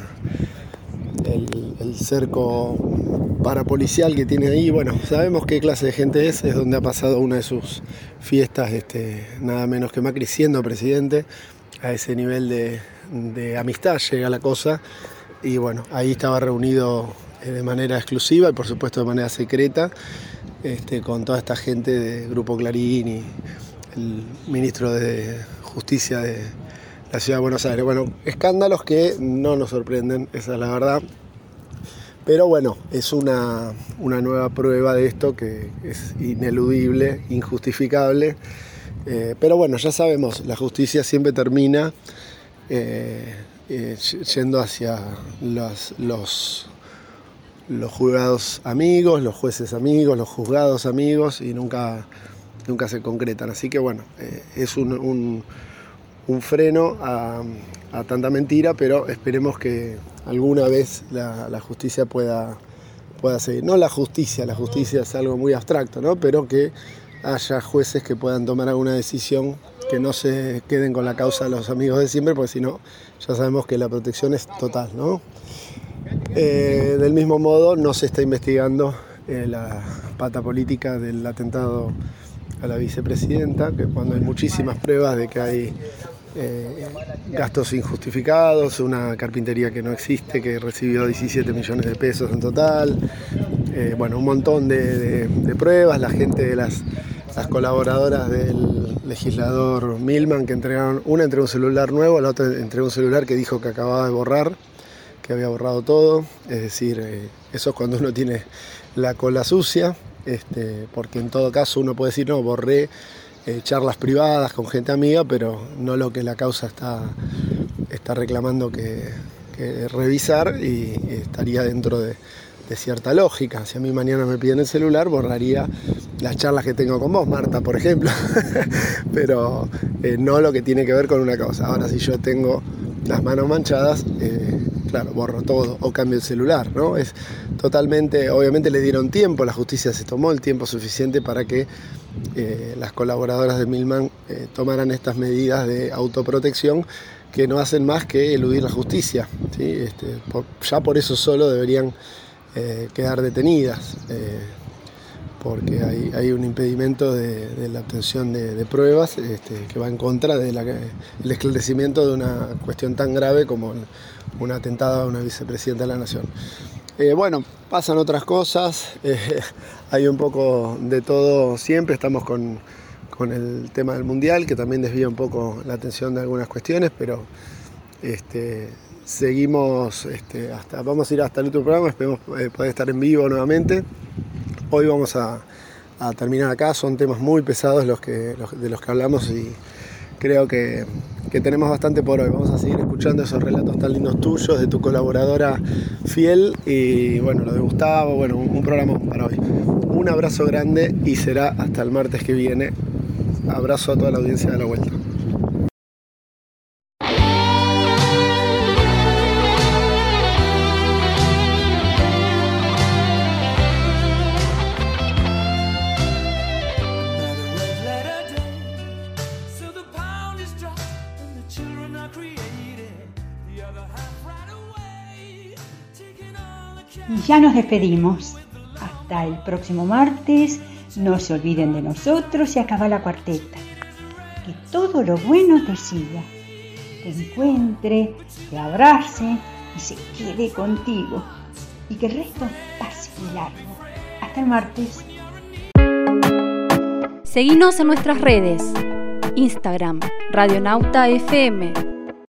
el, el cerco parapolicial que tiene ahí. Bueno, sabemos qué clase de gente es, es donde ha pasado una de sus fiestas, este, nada menos que Macri siendo presidente. A ese nivel de, de amistad llega la cosa, y bueno, ahí estaba reunido de manera exclusiva y por supuesto de manera secreta, este, con toda esta gente de Grupo Clarín y el ministro de Justicia de la Ciudad de Buenos Aires. Bueno, escándalos que no nos sorprenden, esa es la verdad, pero bueno, es una, una nueva prueba de esto que es ineludible, injustificable. Eh, pero bueno, ya sabemos, la justicia siempre termina eh, eh, yendo hacia los, los, los juzgados amigos, los jueces amigos, los juzgados amigos, y nunca, nunca se concretan. Así que bueno, eh, es un, un, un freno a, a tanta mentira, pero esperemos que alguna vez la, la justicia pueda, pueda seguir. No la justicia, la justicia es algo muy abstracto, ¿no? Pero que haya jueces que puedan tomar alguna decisión, que no se queden con la causa de los amigos de siempre, porque si no, ya sabemos que la protección es total, ¿no? Eh, del mismo modo, no se está investigando eh, la pata política del atentado a la vicepresidenta, que cuando hay muchísimas pruebas de que hay eh, gastos injustificados, una carpintería que no existe, que recibió diecisiete millones de pesos en total, eh, bueno, un montón de, de, de pruebas, la gente de las, las colaboradoras del legislador Milman, que entregaron, una entregó un celular nuevo, la otra entregó un celular que dijo que acababa de borrar, que había borrado todo, es decir, eh, eso es cuando uno tiene la cola sucia, este, porque en todo caso uno puede decir, no, borré eh, charlas privadas con gente amiga, pero no lo que la causa está, está reclamando que, que revisar, y, y estaría dentro de, de cierta lógica. Si a mí mañana me piden el celular, borraría las charlas que tengo con vos, Marta, por ejemplo, pero eh, no lo que tiene que ver con una causa. Ahora, si yo tengo las manos manchadas, eh, claro, borro todo o cambio el celular, ¿no? Es totalmente, obviamente le dieron tiempo, la justicia se tomó el tiempo suficiente para que eh, las colaboradoras de Milman eh, tomaran estas medidas de autoprotección que no hacen más que eludir la justicia, ¿sí? Este, por, ya por eso solo deberían eh, quedar detenidas, eh, porque hay, hay un impedimento de, de la obtención de, de pruebas este, que va en contra del de esclarecimiento de una cuestión tan grave como un atentado a una vicepresidenta de la Nación. Eh, bueno, pasan otras cosas, eh, hay un poco de todo siempre, estamos con, con el tema del Mundial, que también desvía un poco la atención de algunas cuestiones, pero este, seguimos, este, hasta, vamos a ir hasta el último programa, esperemos eh, poder estar en vivo nuevamente. Hoy vamos a, a terminar acá, son temas muy pesados los que, los, de los que hablamos, y creo que, que tenemos bastante por hoy. Vamos a seguir escuchando esos relatos tan lindos tuyos, de tu colaboradora fiel, y bueno, lo de Gustavo, bueno, un, un programa para hoy. Un abrazo grande y será hasta el martes que viene. Abrazo a toda la audiencia de La Vuelta. Y ya nos despedimos. Hasta el próximo martes. No se olviden de nosotros y acaba la cuarteta. Que todo lo bueno te siga, te encuentre, te abrace y se quede contigo. Y que el resto pase largo. Hasta el martes. Seguinos en nuestras redes. Instagram, Radionauta F M.